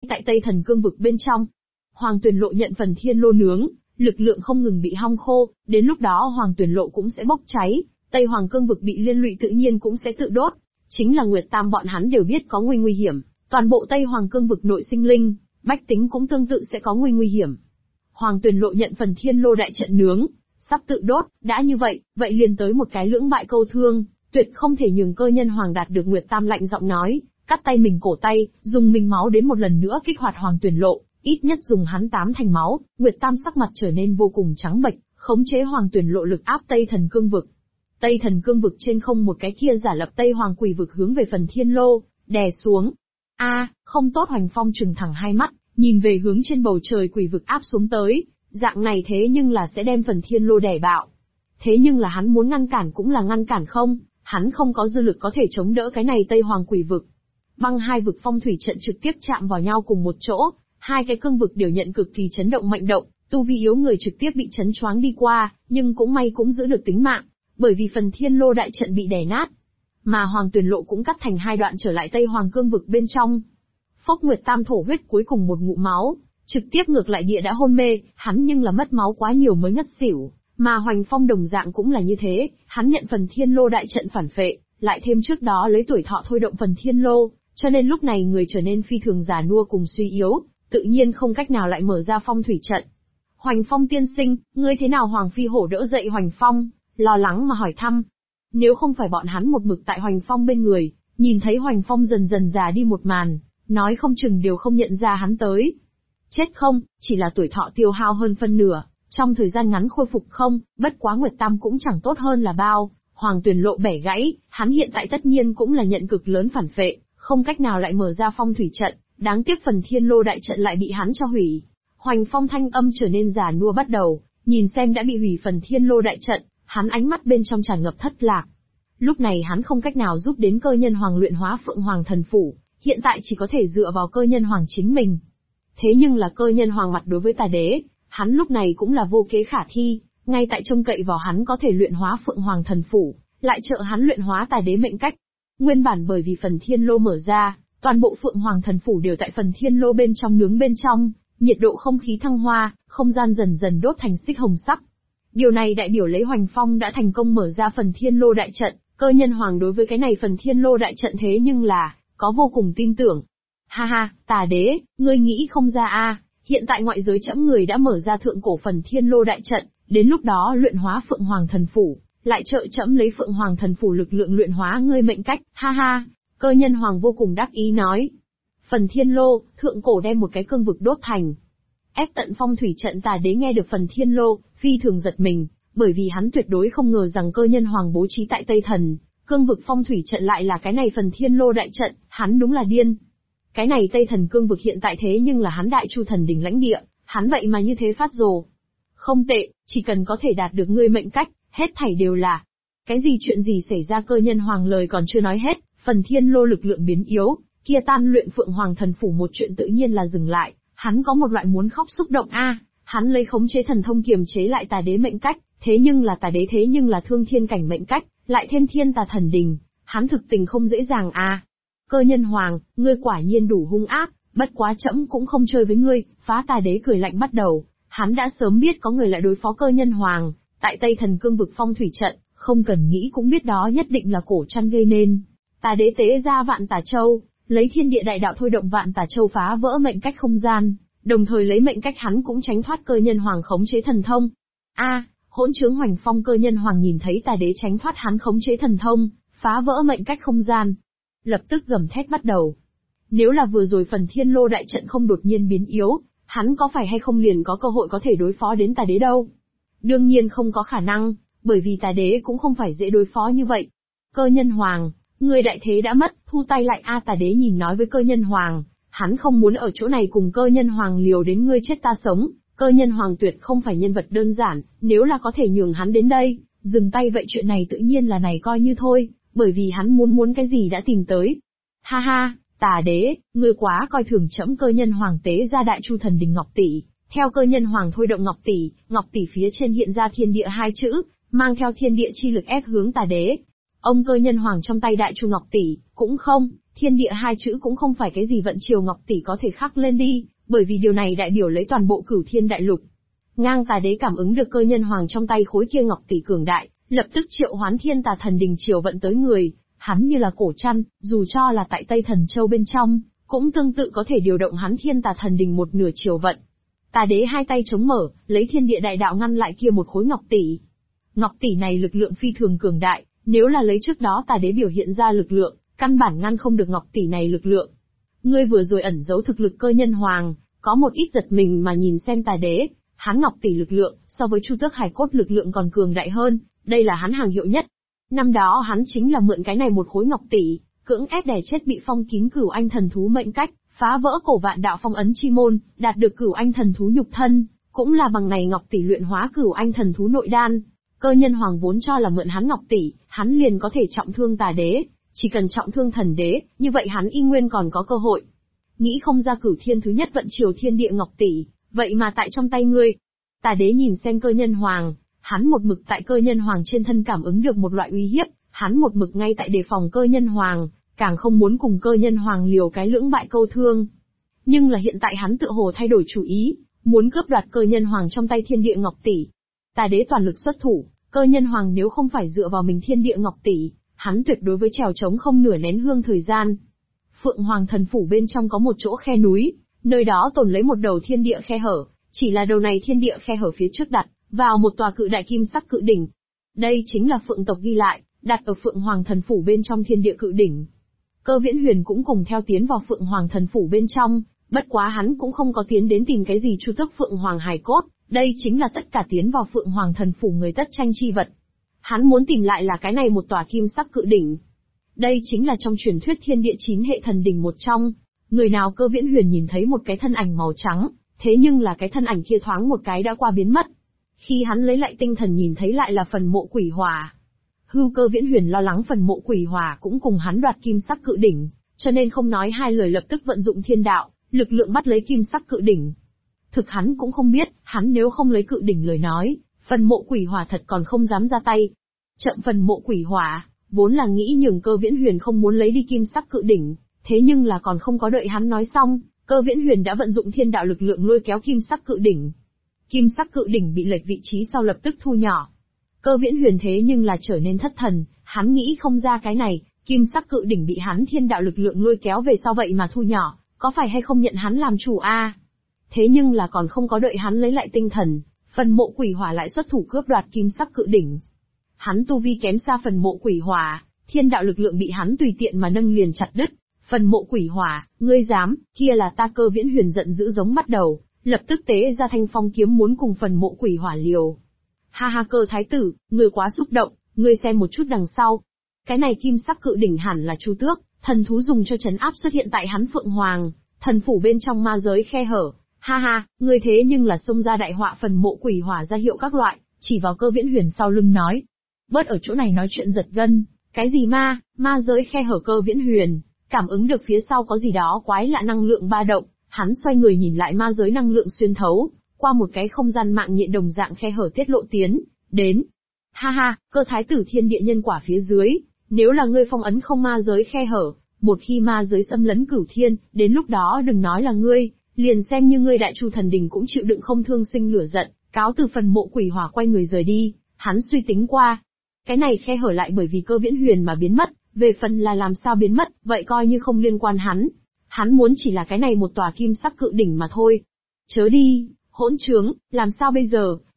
Tại Tây Thần Cương vực bên trong, Hoàng Tuyền Lộ nhận phần thiên lô nướng, lực lượng không ngừng bị hong khô, đến lúc đó Hoàng Tuyền Lộ cũng sẽ bốc cháy, Tây Hoàng Cương vực bị liên lụy tự nhiên cũng sẽ tự đốt. Chính là Nguyệt Tam bọn hắn đều biết có nguy hiểm, toàn bộ Tây Hoàng Cương vực nội sinh linh, bách tính cũng tương tự sẽ có nguy hiểm. Hoàng Tuyền Lộ nhận phần thiên lô đại trận nướng, sắp tự đốt, đã như vậy, vậy liền tới một cái lưỡng bại câu thương, tuyệt không thể nhường Cơ Nhân Hoàng đạt được. Nguyệt Tam lạnh giọng nói, cắt tay mình cổ tay, dùng mình máu đến một lần nữa kích hoạt Hoàng Tuyền Lộ, ít nhất dùng hắn 8 thành máu. Nguyệt Tam sắc mặt trở nên vô cùng trắng bệch, khống chế Hoàng Tuyền Lộ lực áp Tây Thần Cương vực. Tây Thần Cương vực trên không một cái kia giả lập Tây Hoàng Quỷ vực hướng về phần thiên lô, đè xuống. Không tốt. Hoành Phong trừng thẳng hai mắt, nhìn về hướng trên bầu trời quỷ vực áp xuống tới, dạng này thế nhưng là sẽ đem phần thiên lô đè bạo. Thế nhưng là hắn muốn ngăn cản cũng là ngăn cản không, hắn không có dư lực có thể chống đỡ cái này Tây Hoàng Quỷ vực. Băng hai vực phong thủy trận trực tiếp chạm vào nhau cùng một chỗ, hai cái cương vực đều nhận cực kỳ chấn động mệnh động, tu vi yếu người trực tiếp bị chấn choáng đi qua, nhưng cũng may cũng giữ được tính mạng, bởi vì phần thiên lô đại trận bị đè nát. Mà Hoàng Tuyền Lộ cũng cắt thành hai đoạn trở lại Tây Hoàng Cương vực bên trong. Phốc. Nguyệt Tam thổ huyết cuối cùng một ngụm máu, trực tiếp ngược lại địa đã hôn mê, hắn nhưng là mất máu quá nhiều mới ngất xỉu, mà Hoành Phong đồng dạng cũng là như thế, hắn nhận phần thiên lô đại trận phản phệ, lại thêm trước đó lấy tuổi thọ thôi động phần thiên lô, cho nên lúc này người trở nên phi thường già nua cùng suy yếu, tự nhiên không cách nào lại mở ra phong thủy trận. Hoành Phong tiên sinh, ngươi thế nào? Hoàng Phi Hổ đỡ dậy Hoành Phong, lo lắng mà hỏi thăm. Nếu không phải bọn hắn một mực tại Hoành Phong bên người, nhìn thấy Hoành Phong dần dần già đi một màn, nói không chừng đều không nhận ra hắn tới. Chết không, chỉ là tuổi thọ tiêu hao hơn phân nửa, trong thời gian ngắn khôi phục không, bất quá Nguyệt Tam cũng chẳng tốt hơn là bao. Hoàng Tuyền Lộ bẻ gãy, hắn hiện tại tất nhiên cũng là nhận cực lớn phản phệ, không cách nào lại mở ra phong thủy trận, đáng tiếc phần thiên lô đại trận lại bị hắn cho hủy. Hoành Phong thanh âm trở nên già nua bắt đầu, nhìn xem đã bị hủy phần thiên lô đại trận, hắn ánh mắt bên trong tràn ngập thất lạc. Lúc này hắn không cách nào giúp đến Cơ Nhân Hoàng luyện hóa Phượng Hoàng thần phủ, hiện tại chỉ có thể dựa vào Cơ Nhân Hoàng chính mình. Thế nhưng là Cơ Nhân Hoàng mặt đối với Tà Đế, hắn lúc này cũng là vô kế khả thi, ngay tại trông cậy vào hắn có thể luyện hóa Phượng Hoàng thần phủ, lại trợ hắn luyện hóa Tà Đế mệnh cách. Nguyên bản bởi vì phần thiên lô mở ra, toàn bộ Phượng Hoàng thần phủ đều tại phần thiên lô bên trong nướng bên trong, nhiệt độ không khí thăng hoa, không gian dần dần đốt thành xích hồng sắc. Điều này đại biểu lấy Hoành Phong đã thành công mở ra phần thiên lô đại trận, Cơ Nhân Hoàng đối với cái này phần thiên lô đại trận thế nhưng là có vô cùng tin tưởng. Ha ha, Tà Đế, ngươi nghĩ không ra a, hiện tại ngoại giới trẫm người đã mở ra thượng cổ phần thiên lô đại trận, đến lúc đó luyện hóa Phượng Hoàng thần phủ, lại trợ trẫm lấy Phượng Hoàng thần phủ lực lượng luyện hóa ngươi mệnh cách. Ha ha, Cơ Nhân Hoàng vô cùng đắc ý nói. Phần thiên lô, thượng cổ đem một cái cương vực đốt thành ép tận phong thủy trận. Tà Đế nghe được phần thiên lô, phi thường giật mình, bởi vì hắn tuyệt đối không ngờ rằng Cơ Nhân Hoàng bố trí tại Tây Thần Cương vực phong thủy trận lại là cái này phần thiên lô đại trận, hắn đúng là điên. Cái này Tây Thần Cương vực hiện tại thế nhưng là hắn Đại Chu Thần Đỉnh lãnh địa, hắn vậy mà như thế phát rồ. Không tệ, chỉ cần có thể đạt được ngươi mệnh cách, hết thảy đều là. Cái gì chuyện gì xảy ra? Cơ Nhân Hoàng lời còn chưa nói hết, phần thiên lô lực lượng biến yếu, kia tan luyện Phượng Hoàng thần phủ một chuyện tự nhiên là dừng lại, hắn có một loại muốn khóc xúc động hắn lấy khống chế thần thông kiềm chế lại Tà Đế mệnh cách, thế nhưng là Tà Đế thế nhưng là thương thiên cảnh mệnh cách, lại thêm thiên tà thần đình, hắn thực tình không dễ dàng Cơ Nhân Hoàng, ngươi quả nhiên đủ hung ác, bất quá trẫm cũng không chơi với ngươi. Phá Tà Đế cười lạnh bắt đầu, hắn đã sớm biết có người lại đối phó Cơ Nhân Hoàng, tại Tây Thần Cương vực phong thủy trận, không cần nghĩ cũng biết đó nhất định là Cổ Trăn gây nên. Tà Đế tế ra Vạn Tà Châu, lấy thiên địa đại đạo thôi động Vạn Tà Châu phá vỡ mệnh cách không gian, đồng thời lấy mệnh cách hắn cũng tránh thoát Cơ Nhân Hoàng khống chế thần thông. Hỗn trướng Hoành Phong! Cơ Nhân Hoàng nhìn thấy Tà Đế tránh thoát hắn khống chế thần thông, phá vỡ mệnh cách không gian, lập tức gầm thét bắt đầu. Nếu là vừa rồi phần thiên lô đại trận không đột nhiên biến yếu, hắn có phải hay không liền có cơ hội có thể đối phó đến Tà Đế đâu? Đương nhiên không có khả năng, bởi vì Tà Đế cũng không phải dễ đối phó như vậy. Cơ Nhân Hoàng, người đại thế đã mất, thu tay lại Tà Đế nhìn nói với Cơ Nhân Hoàng, hắn không muốn ở chỗ này cùng Cơ Nhân Hoàng liều đến ngươi chết ta sống. Cơ Nhân Hoàng tuyệt không phải nhân vật đơn giản, nếu là có thể nhường hắn đến đây, dừng tay vậy chuyện này tự nhiên là này coi như thôi, bởi vì hắn muốn cái gì đã tìm tới. Ha ha, Tà Đế, ngươi quá coi thường trẫm. Cơ Nhân Hoàng tế ra Đại Chu Thần Đình Ngọc Tỷ, theo Cơ Nhân Hoàng thôi động Ngọc Tỷ phía trên hiện ra thiên địa hai chữ, mang theo thiên địa chi lực ép hướng Tà Đế. Ông Cơ Nhân Hoàng trong tay Đại Chu Ngọc Tỷ, cũng không, Thiên địa hai chữ cũng không phải cái gì vận chiều ngọc tỷ có thể khắc lên đi, bởi vì điều này đại biểu lấy toàn bộ Cửu Thiên đại lục. Ngang Tà Đế cảm ứng được cơ nhân hoàng trong tay khối kia ngọc tỷ cường đại, lập tức triệu hoán Thiên Tà Thần Đình chiều vận tới người, hắn như là cổ trăn, dù cho là tại Tây Thần Châu bên trong, cũng tương tự có thể điều động hắn Thiên Tà Thần Đình một nửa chiều vận. Tà Đế hai tay chống mở, lấy thiên địa đại đạo ngăn lại kia một khối ngọc tỷ. Ngọc tỷ này lực lượng phi thường cường đại, nếu là lấy trước đó Tà Đế biểu hiện ra lực lượng, căn bản ngăn không được ngọc tỷ này lực lượng. Ngươi vừa rồi ẩn giấu thực lực cơ nhân hoàng, có một ít giật mình mà nhìn xem Tà Đế, hắn ngọc tỷ lực lượng, so với Chu Tước Hải Cốt lực lượng còn cường đại hơn, đây là hắn hàng hiệu nhất. Năm đó hắn chính là mượn cái này một khối ngọc tỷ, cưỡng ép đè chết bị phong kín Cửu Anh thần thú mệnh cách, phá vỡ cổ vạn đạo phong ấn chi môn, đạt được Cửu Anh thần thú nhục thân, cũng là bằng này ngọc tỷ luyện hóa Cửu Anh thần thú nội đan. Cơ nhân hoàng vốn cho là mượn hắn ngọc tỷ, hắn liền có thể trọng thương Tà Đế, chỉ cần trọng thương thần đế, như vậy hắn y nguyên còn có cơ hội. Nghĩ không ra Cửu Thiên thứ nhất vận chiều thiên địa ngọc tỷ, vậy mà tại trong tay ngươi. Tà Đế nhìn xem cơ nhân hoàng, hắn một mực tại cơ nhân hoàng trên thân cảm ứng được một loại uy hiếp, hắn một mực ngay tại đề phòng cơ nhân hoàng, càng không muốn cùng cơ nhân hoàng liều cái lưỡng bại câu thương. Nhưng là hiện tại hắn tựa hồ thay đổi chủ ý, muốn cướp đoạt cơ nhân hoàng trong tay thiên địa ngọc tỷ. Tà Đế toàn lực xuất thủ, cơ nhân hoàng nếu không phải dựa vào mình thiên địa ngọc tỷ, hắn tuyệt đối với trèo trống không nửa nén hương thời gian. Phượng Hoàng thần phủ bên trong có một chỗ khe núi, nơi đó tồn lấy một đầu thiên địa khe hở, chỉ là đầu này thiên địa khe hở phía trước đặt vào một tòa cự đại kim sắc cự đỉnh. Đây chính là Phượng tộc ghi lại, đặt ở Phượng Hoàng thần phủ bên trong thiên địa cự đỉnh. Cơ Viễn Huyền cũng cùng theo tiến vào Phượng Hoàng thần phủ bên trong, bất quá hắn cũng không có tiến đến tìm cái gì Chu Tước Phượng Hoàng hài cốt, đây chính là tất cả tiến vào Phượng Hoàng thần phủ người tất tranh chi vật. Hắn muốn tìm lại là cái này một tòa kim sắc cự đỉnh. Đây chính là trong truyền thuyết thiên địa 9 hệ thần đỉnh một trong. Người nào Cơ Viễn Huyền nhìn thấy một cái thân ảnh màu trắng, thế nhưng là cái thân ảnh kia thoáng một cái đã qua biến mất. Khi hắn lấy lại tinh thần nhìn thấy lại là phần mộ quỷ hỏa. Cơ Viễn Huyền lo lắng phần mộ quỷ hỏa cũng cùng hắn đoạt kim sắc cự đỉnh, cho nên không nói hai lời lập tức vận dụng thiên đạo, lực lượng bắt lấy kim sắc cự đỉnh. Thực hắn cũng không biết, hắn nếu không lấy cự đỉnh lời nói, phần mộ quỷ hỏa thật còn không dám ra tay. Chậm phần mộ quỷ hỏa, vốn là nghĩ nhường Cơ Viễn Huyền không muốn lấy đi kim sắc cự đỉnh, thế nhưng là còn không có đợi hắn nói xong, Cơ Viễn Huyền đã vận dụng thiên đạo lực lượng lôi kéo kim sắc cự đỉnh. Kim sắc cự đỉnh bị lệch vị trí sau lập tức thu nhỏ. Cơ Viễn Huyền thế nhưng là trở nên thất thần, hắn nghĩ không ra cái này, kim sắc cự đỉnh bị hắn thiên đạo lực lượng lôi kéo về sau vậy mà thu nhỏ, có phải hay không nhận hắn làm chủ a? Thế nhưng là còn không có đợi hắn lấy lại tinh thần, phần mộ quỷ hỏa lại xuất thủ cướp đoạt kim sắc cự đỉnh. Hắn tu vi kém xa phần mộ quỷ hỏa, thiên đạo lực lượng bị hắn tùy tiện mà nâng liền chặt đứt. Phần mộ quỷ hỏa, ngươi dám, kia là ta. Cơ Viễn Huyền giận dữ giống bắt đầu, lập tức tế ra thanh phong kiếm muốn cùng phần mộ quỷ hỏa liều. Ha ha Cơ thái tử, ngươi quá xúc động, ngươi xem một chút đằng sau. Cái này kim sắc cự đỉnh hẳn là Chu Tước, thần thú dùng cho trấn áp xuất hiện tại hắn Phượng Hoàng, thần phủ bên trong ma giới khe hở. Ha ha, ngươi thế nhưng là xông ra đại họa. Phần mộ quỷ hỏa ra hiệu các loại, chỉ vào Cơ Viễn Huyền sau lưng nói. Bớt ở chỗ này nói chuyện giật gân, cái gì ma giới khe hở. Cơ Viễn Huyền cảm ứng được phía sau có gì đó quái lạ năng lượng ba động, hắn xoay người nhìn lại ma giới năng lượng xuyên thấu, qua một cái không gian mạng nhện đồng dạng khe hở tiết lộ tiến đến. Ha ha, Cơ thái tử thiên địa nhân quả phía dưới, nếu là ngươi phong ấn không ma giới khe hở, một khi ma giới xâm lấn Cửu Thiên, đến lúc đó đừng nói là ngươi, liền xem như ngươi Đại Chu thần đình cũng chịu đựng không thương sinh lửa giận. Cáo từ phần mộ quỷ hỏa quay người rời đi, hắn suy tính qua, cái này khe hở lại bởi vì Cơ Viễn Huyền mà biến mất, về phần là làm sao biến mất, vậy coi như không liên quan hắn. Hắn muốn chỉ là cái này một tòa kim sắc cự đỉnh mà thôi. Chớ đi, hỗn trướng, làm sao bây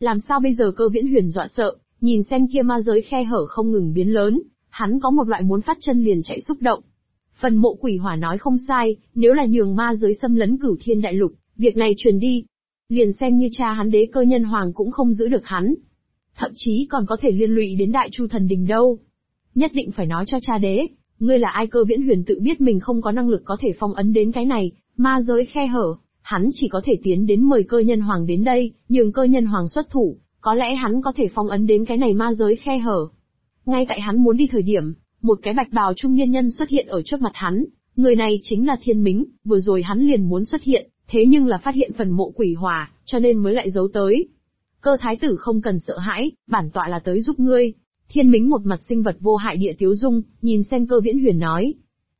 giờ? Cơ Viễn Huyền dọa sợ, nhìn xem kia ma giới khe hở không ngừng biến lớn, hắn có một loại muốn phát chân liền chạy xúc động. Phần mộ quỷ hỏa nói không sai, nếu là nhường ma giới xâm lấn Cửu Thiên đại lục, việc này truyền đi, liền xem như cha hắn Đế Cơ Nhân Hoàng cũng không giữ được hắn. Thậm chí còn có thể liên lụy đến Đại Chu thần đình đâu. Nhất định phải nói cho cha đế, ngươi là ai? Cơ Viễn Huyền tự biết mình không có năng lực có thể phong ấn đến cái này, ma giới khe hở, hắn chỉ có thể tiến đến mời Cơ Nhân Hoàng đến đây, nhường Cơ Nhân Hoàng xuất thủ, có lẽ hắn có thể phong ấn đến cái này ma giới khe hở. Ngay tại hắn muốn đi thời điểm, một cái bạch bào trung niên nhân xuất hiện ở trước mặt hắn, người này chính là Thiên Mính, vừa rồi hắn liền muốn xuất hiện, thế nhưng là phát hiện phần mộ quỷ hỏa, cho nên mới lại giấu tới. Cơ thái tử không cần sợ hãi, bản tọa là tới giúp ngươi. Thiên Mính một mặt sinh vật vô hại địa tiếu dung, nhìn xem Cơ Viễn Huyền nói.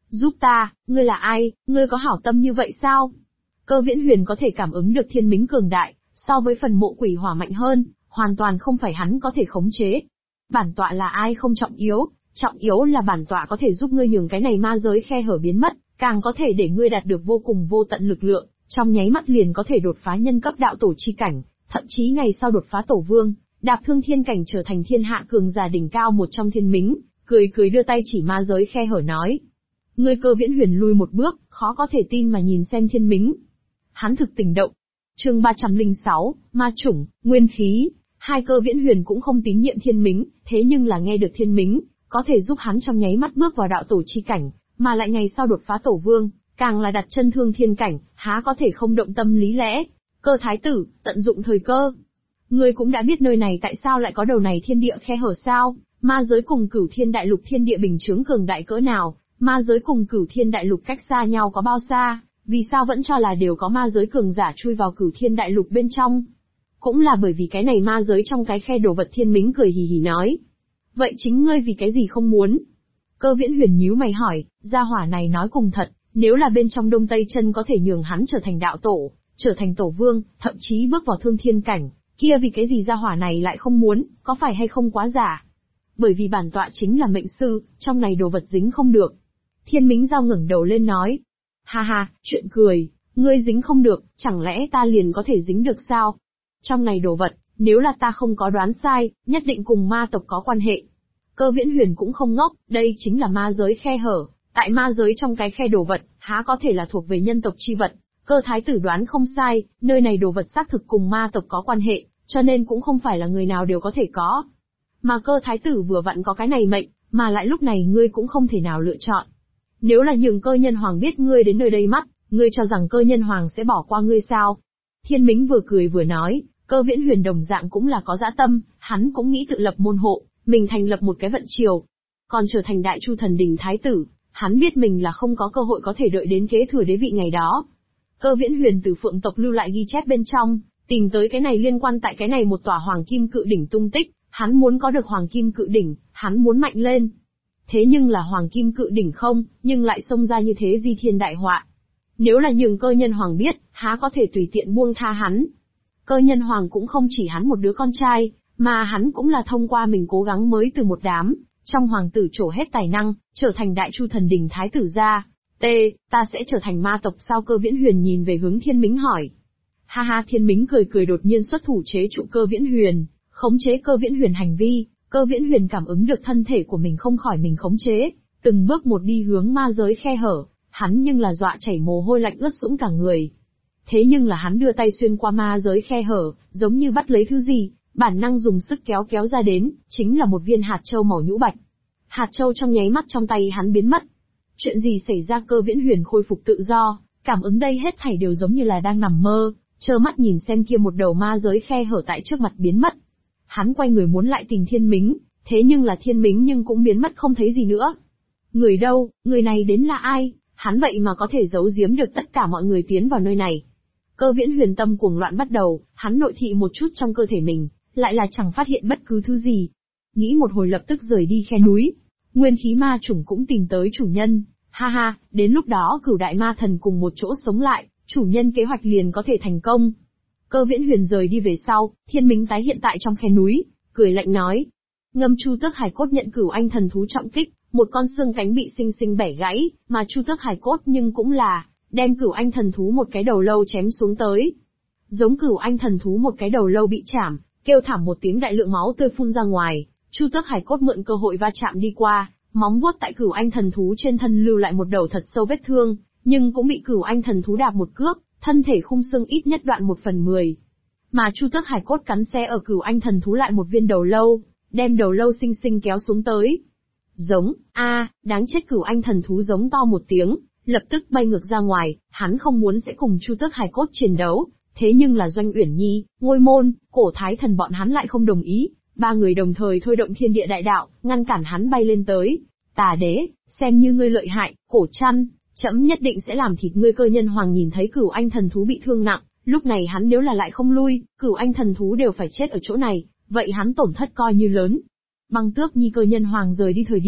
Giúp ta, ngươi là ai, ngươi có hảo tâm như vậy sao? Cơ Viễn Huyền có thể cảm ứng được thiên mính cường đại, so với phần mộ quỷ hỏa mạnh hơn, hoàn toàn không phải hắn có thể khống chế. Bản tọa là ai không trọng yếu là bản tọa có thể giúp ngươi nhường cái này ma giới khe hở biến mất, càng có thể để ngươi đạt được vô cùng vô tận lực lượng, trong nháy mắt liền có thể đột phá nhân cấp đạo tổ chi cảnh, thậm chí ngày sau đột phá tổ vương, đạp thương thiên cảnh trở thành thiên hạ cường giả đỉnh cao một trong thiên mính, cười đưa tay chỉ ma giới khe hở nói. Ngươi Cơ Viễn Huyền lùi một bước, khó có thể tin mà nhìn xem thiên mính. Hắn thực tình động. Chương 306, ma chủng, nguyên khí. Hai Cơ Viễn Huyền cũng không tín nhiệm thiên mính, thế nhưng là nghe được thiên mính có thể giúp hắn trong nháy mắt bước vào đạo tổ chi cảnh, mà lại ngày sau đột phá tổ vương, càng là đặt chân thương thiên cảnh, há có thể không động tâm lý lẽ. Cơ thái tử, tận dụng thời cơ. Ngươi cũng đã biết nơi này tại sao lại có đầu này thiên địa khe hở sao? Ma giới cùng Cửu Thiên Đại Lục thiên địa bình chướng cường đại cỡ nào? Ma giới cùng Cửu Thiên Đại Lục cách xa nhau có bao xa? Vì sao vẫn cho là đều có ma giới cường giả chui vào Cửu Thiên Đại Lục bên trong? Cũng là bởi vì cái này ma giới trong cái khe đồ vật thiên mính cười hì hì nói. Vậy chính ngươi vì cái gì không muốn? Cơ Viễn Huyền nhíu mày hỏi, gia hỏa này nói cùng thật, nếu là bên trong Đông Tây Chân có thể nhường hắn trở thành đạo tổ, trở thành tổ vương, thậm chí bước vào thương thiên cảnh, kia vì cái gì gia hỏa này lại không muốn, có phải hay không quá giả? Bởi vì bản tọa chính là mệnh sư, trong này đồ vật dính không được. Thiên Mính Giao ngẩng đầu lên nói. Ha ha, chuyện cười, ngươi dính không được, chẳng lẽ ta liền có thể dính được sao? Trong này đồ vật, nếu là ta không có đoán sai, nhất định cùng ma tộc có quan hệ. Cơ Viễn Huyền cũng không ngốc, đây chính là ma giới khe hở, tại ma giới trong cái khe đồ vật, há có thể là thuộc về nhân tộc chi vật. Cơ thái tử đoán không sai, nơi này đồ vật xác thực cùng ma tộc có quan hệ, cho nên cũng không phải là người nào đều có thể có. Mà cơ thái tử vừa vặn có cái này mệnh, mà lại lúc này ngươi cũng không thể nào lựa chọn. Nếu là nhường cơ nhân hoàng biết ngươi đến nơi đây mắt, ngươi cho rằng cơ nhân hoàng sẽ bỏ qua ngươi sao? Thiên Mính vừa cười vừa nói, Cơ Viễn Huyền đồng dạng cũng là có dã tâm, hắn cũng nghĩ tự lập môn hộ, mình thành lập một cái vận triều. Còn trở thành Đại Chu Thần Đình thái tử, hắn biết mình là không có cơ hội có thể đợi đến kế thừa đế vị ngày đó. Cơ Viễn Huyền từ Phượng tộc lưu lại ghi chép bên trong, tìm tới cái này liên quan tại cái này một tòa Hoàng Kim Cự Đỉnh tung tích, hắn muốn có được Hoàng Kim Cự Đỉnh, hắn muốn mạnh lên. Thế nhưng là Hoàng Kim Cự Đỉnh không, nhưng lại xông ra như thế di thiên đại họa. Nếu là nhường cơ nhân hoàng biết, há có thể tùy tiện buông tha hắn. Cơ nhân hoàng cũng không chỉ hắn một đứa con trai, mà hắn cũng là thông qua mình cố gắng mới từ một đám, trong hoàng tử trổ hết tài năng, trở thành Đại Chu Thần Đình thái tử ra. Ta sẽ trở thành ma tộc sao? Cơ Viễn Huyền nhìn về hướng Thiên Mính hỏi. Ha ha, Thiên Mính cười đột nhiên xuất thủ chế trụ Cơ Viễn Huyền, khống chế Cơ Viễn Huyền hành vi. Cơ Viễn Huyền cảm ứng được thân thể của mình không khỏi mình khống chế, từng bước một đi hướng ma giới khe hở, hắn nhưng là dọa chảy mồ hôi lạnh ướt sũng cả người. Thế nhưng là hắn đưa tay xuyên qua ma giới khe hở, giống như bắt lấy thứ gì, bản năng dùng sức kéo ra đến, chính là một viên hạt châu màu nhũ bạch. Hạt châu trong nháy mắt trong tay hắn biến mất. Chuyện gì xảy ra? Cơ Viễn Huyền khôi phục tự do, cảm ứng đây hết thảy đều giống như là đang nằm mơ, trơ mắt nhìn xem kia một đầu ma giới khe hở tại trước mặt biến mất. Hắn quay người muốn lại tìm Thiên Mính, thế nhưng là Thiên Mính nhưng cũng biến mất không thấy gì nữa. Người đâu, người này đến là ai? Hắn vậy mà có thể giấu giếm được tất cả mọi người tiến vào nơi này. Cơ Viễn Huyền tâm cuồng loạn bắt đầu, hắn nội thị một chút trong cơ thể mình, lại là chẳng phát hiện bất cứ thứ gì. Nghĩ một hồi lập tức rời đi khe núi. Nguyên khí ma chủng cũng tìm tới chủ nhân. Ha ha, đến lúc đó Cửu Đại Ma Thần cùng một chỗ sống lại, chủ nhân kế hoạch liền có thể thành công. Cơ Viễn Huyền rời đi về sau, Thiên Mính tái hiện tại trong khe núi, cười lạnh nói. Ngâm Chu Tước Hải Cốt nhận Cửu Anh Thần Thú trọng kích, một con xương cánh bị xinh xinh bẻ gãy, mà Chu Tước Hải Cốt nhưng cũng là đem Cửu Anh Thần Thú một cái đầu lâu chém xuống tới. Giống Cửu Anh Thần Thú một cái đầu lâu bị chảm, kêu thảm một tiếng, đại lượng máu tươi phun ra ngoài. Chu Tước Hải Cốt mượn cơ hội va chạm đi qua, móng vuốt tại Cửu Anh Thần Thú trên thân lưu lại một đầu thật sâu vết thương, nhưng cũng bị Cửu Anh Thần Thú đạp một cước, thân thể khung xương ít nhất đoạn 1/10. Mà Chu Tước Hải Cốt cắn xé ở Cửu Anh Thần Thú lại một viên đầu lâu, đem đầu lâu xinh xinh kéo xuống tới. Giống, đáng chết! Cửu Anh Thần Thú giống to một tiếng, lập tức bay ngược ra ngoài, hắn không muốn sẽ cùng Chu Tước Hải Cốt chiến đấu, thế nhưng là Doanh Uyển Nhi, Ngôi Môn, Cổ Thái Thần bọn hắn lại không đồng ý, ba người đồng thời thôi động thiên địa đại đạo, ngăn cản hắn bay lên tới. Tà đế, xem như ngươi lợi hại, Cổ Trăn, trẫm nhất định sẽ làm thịt ngươi! Cơ nhân hoàng nhìn thấy Cửu Anh Thần Thú bị thương nặng, lúc này hắn nếu là lại không lui, Cửu Anh Thần Thú đều phải chết ở chỗ này, vậy hắn tổn thất coi như lớn. Băng Tước Nhi Cơ nhân hoàng rời đi thời điểm,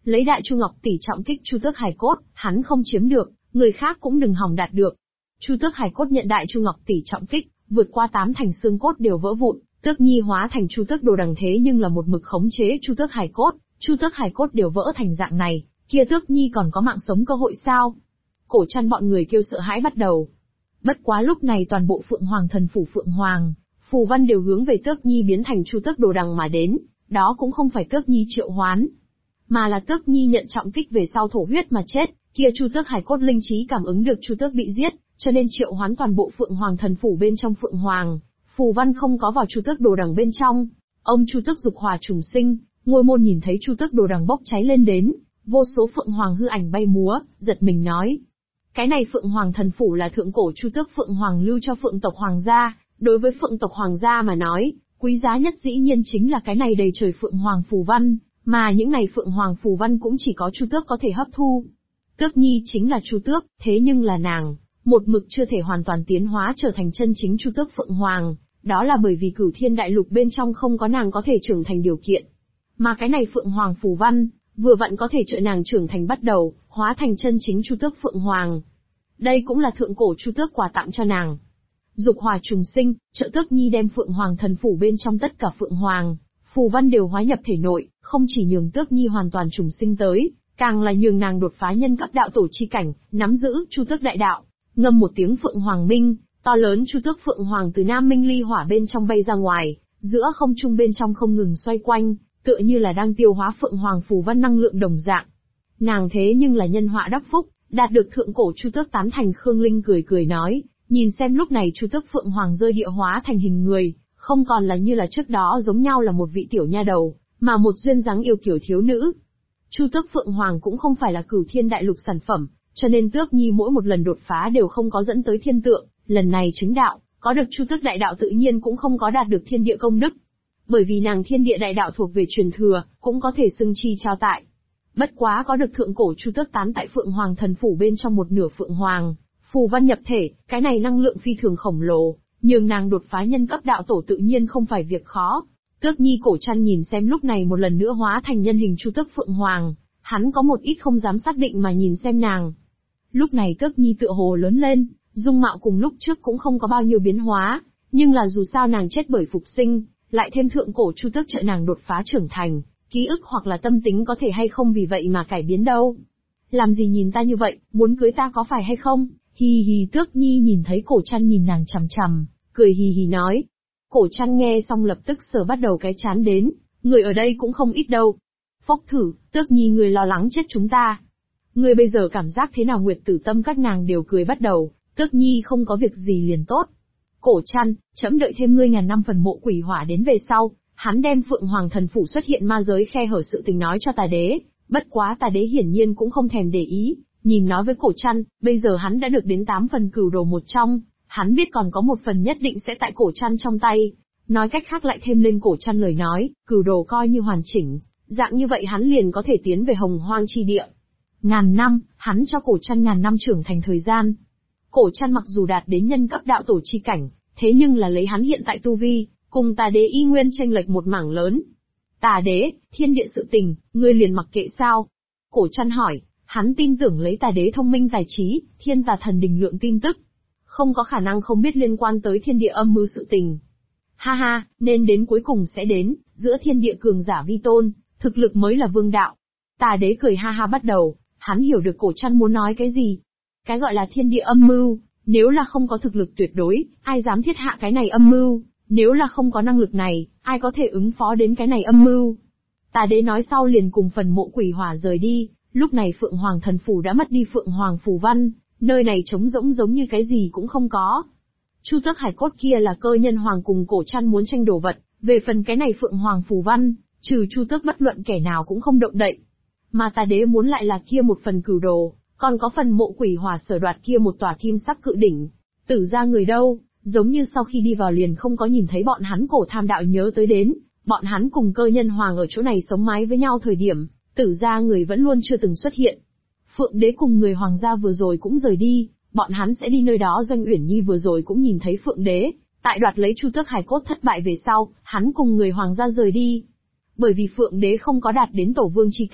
Lấy Đại Chu Ngọc tỷ trọng kích Chu Tước hài cốt, hắn không chiếm được, người khác cũng đừng hòng đạt được. Chu Tước hài cốt nhận Đại Chu Ngọc tỷ trọng kích, vượt qua 8 thành xương cốt đều vỡ vụn, Tước Nhi hóa thành Chu Tước Đồ Đằng thế nhưng là một mực khống chế Chu Tước hài cốt, Chu Tước hài cốt đều vỡ thành dạng này, kia Tước Nhi còn có mạng sống cơ hội sao? Cổ Trăn bọn người kêu sợ hãi bắt đầu. Bất quá lúc này toàn bộ Phượng Hoàng thần phủ Phượng Hoàng, phù văn đều hướng về Tước Nhi biến thành Chu Tước Đồ Đằng mà đến, đó cũng không phải Tước Nhi triệu hoán, mà là Tước Nhi nhận trọng kích về sau thổ huyết mà chết, kia Chu Tước hài cốt linh trí cảm ứng được Chu Tước bị giết, cho nên triệu hoán toàn bộ Phượng Hoàng thần phủ bên trong Phượng Hoàng, phù văn không có vào Chu Tước Đồ Đằng bên trong. Ông Chu Tước dục hỏa trùng sinh, ngôi môn nhìn thấy Chu Tước Đồ Đằng bốc cháy lên đến, vô số Phượng Hoàng hư ảnh bay múa, giật mình nói: cái này Phượng Hoàng thần phủ là thượng cổ Chu Tước Phượng Hoàng lưu cho Phượng tộc Hoàng gia, đối với Phượng tộc Hoàng gia mà nói, quý giá nhất dĩ nhiên chính là cái này đầy trời Phượng Hoàng phù văn, mà những này Phượng Hoàng phù văn cũng chỉ có Chu Tước có thể hấp thu. Tước Nhi chính là Chu Tước, thế nhưng là nàng, một mực chưa thể hoàn toàn tiến hóa trở thành chân chính Chu Tước Phượng Hoàng, đó là bởi vì Cửu Thiên Đại Lục bên trong không có nàng có thể trưởng thành điều kiện. Mà cái này Phượng Hoàng phù văn, vừa vặn có thể trợ nàng trưởng thành bắt đầu, hóa thành chân chính Chu Tước Phượng Hoàng. Đây cũng là thượng cổ Chu Tước quà tặng cho nàng. Dục hỏa trùng sinh, trợ Tước Nhi đem Phượng Hoàng thần phủ bên trong tất cả Phượng Hoàng, phù văn đều hóa nhập thể nội, không chỉ nhường Tước Nhi hoàn toàn trùng sinh tới, càng là nhường nàng đột phá nhân cấp đạo tổ chi cảnh, nắm giữ Chu Tước đại đạo. Ngâm một tiếng Phượng Hoàng minh, to lớn Chu Tước Phượng Hoàng từ Nam Minh Ly Hỏa bên trong bay ra ngoài, giữa không trung bên trong không ngừng xoay quanh, tựa như là đang tiêu hóa Phượng Hoàng phù văn năng lượng đồng dạng. Nàng thế nhưng là nhân họa đắc phúc, đạt được thượng cổ Chu Tước tán thành. Khương Linh cười cười nói, nhìn xem lúc này Chu Tước Phượng Hoàng rơi địa hóa thành hình người, không còn là như là trước đó giống nhau là một vị tiểu nha đầu, mà một duyên dáng yêu kiều thiếu nữ. Chu Tước Phượng Hoàng cũng không phải là Cửu Thiên Đại Lục sản phẩm, cho nên Tước Nhi mỗi một lần đột phá đều không có dẫn tới thiên tượng, lần này chứng đạo, có được Chu Tước đại đạo tự nhiên cũng không có đạt được thiên địa công đức. Bởi vì nàng thiên địa đại đạo thuộc về truyền thừa, cũng có thể xưng chi trao tại. Bất quá có được thượng cổ Chu Tước tán tại Phượng Hoàng thần phủ bên trong một nửa Phượng Hoàng, phù văn nhập thể, cái này năng lượng phi thường khổng lồ, nhường nàng đột phá nhân cấp đạo tổ tự nhiên không phải việc khó. Tước Nhi Cổ Trăn nhìn xem lúc này một lần nữa hóa thành nhân hình Chu Tước Phượng Hoàng, hắn có một ít không dám xác định mà nhìn xem nàng. Lúc này Tước Nhi tựa hồ lớn lên, dung mạo cùng lúc trước cũng không có bao nhiêu biến hóa, nhưng là dù sao nàng chết bởi phục sinh, lại thêm thượng cổ Chu Tước trợ nàng đột phá trưởng thành, ký ức hoặc là tâm tính có thể hay không vì vậy mà cải biến đâu. Làm gì nhìn ta như vậy, muốn cưới ta có phải hay không? Hi hi. Tước Nhi nhìn thấy Cổ Trăn nhìn nàng chằm chằm, cười hì hì nói. Cổ Trăn nghe xong lập tức sờ bắt đầu cái chán đến, người ở đây cũng không ít đâu. Phốc thử, Tước Nhi người lo lắng chết chúng ta. Người bây giờ cảm giác thế nào? Nguyệt Tử Tâm các nàng đều cười bắt đầu, Tước Nhi không có việc gì liền tốt. Cổ Trăn, chấm đợi thêm ngươi 1000 năm phần mộ quỷ hỏa đến về sau, hắn đem Phượng Hoàng thần phủ xuất hiện ma giới khe hở sự tình nói cho Tà Đế, bất quá Tà Đế hiển nhiên cũng không thèm để ý, nhìn nói với Cổ Trăn, bây giờ hắn đã được đến 8 phần cửu đồ một trong, hắn biết còn có một phần nhất định sẽ tại Cổ Trăn trong tay. Nói cách khác lại thêm lên Cổ Trăn lời nói, cửu đồ coi như hoàn chỉnh, dạng như vậy hắn liền có thể tiến về Hồng Hoang chi địa. 1000 năm, hắn cho Cổ Trăn 1000 năm trưởng thành thời gian. Cổ Trăn mặc dù đạt đến nhân cấp đạo tổ chi cảnh, thế nhưng là lấy hắn hiện tại tu vi, cùng Tà Đế y nguyên chênh lệch một mảng lớn. Tà Đế, thiên địa sự tình, ngươi liền mặc kệ sao? Cổ Trăn hỏi, hắn tin tưởng lấy Tà Đế thông minh tài trí, thiên tà thần đình lượng tin tức, không có khả năng không biết liên quan tới thiên địa âm mưu sự tình. Ha ha, nên đến cuối cùng sẽ đến, giữa thiên địa cường giả vi tôn, thực lực mới là vương đạo. Tà Đế cười ha ha bắt đầu, hắn hiểu được Cổ Trăn muốn nói cái gì. Cái gọi là thiên địa âm mưu, nếu là không có thực lực tuyệt đối, ai dám thiết hạ cái này âm mưu, nếu là không có năng lực này, ai có thể ứng phó đến cái này âm mưu. Tà Đế nói sau liền cùng phần mộ quỷ hỏa rời đi, lúc này Phượng Hoàng thần phủ đã mất đi Phượng Hoàng phù văn, nơi này trống rỗng giống như cái gì cũng không có. Chu Tước hải cốt kia là Cơ Nhân Hoàng cùng Cổ Trăn muốn tranh đồ vật, về phần cái này Phượng Hoàng phù văn, trừ Chu Tước bất luận kẻ nào cũng không động đậy. Mà Tà Đế muốn lại là kia một phần cửu đồ, còn có phần mộ quỷ hỏa sở đoạt kia một tòa kim sắc cự đỉnh. Tử gia người đâu, giống như sau khi đi vào liền không có nhìn thấy bọn hắn. Cổ Tham Đạo nhớ tới đến, bọn hắn cùng Cơ Nhân Hoàng ở chỗ này sống mái với nhau thời điểm, Tử gia người vẫn luôn chưa từng xuất hiện. Phượng Đế cùng người hoàng gia vừa rồi cũng rời đi, bọn hắn sẽ đi nơi đó. Doanh Uyển Nhi vừa rồi cũng nhìn thấy Phượng Đế, tại đoạt lấy Chu Tước hải cốt thất bại về sau, hắn cùng người hoàng gia rời đi. Bởi vì Phượng Đế không có đạt đến tổ vương chi cảnh,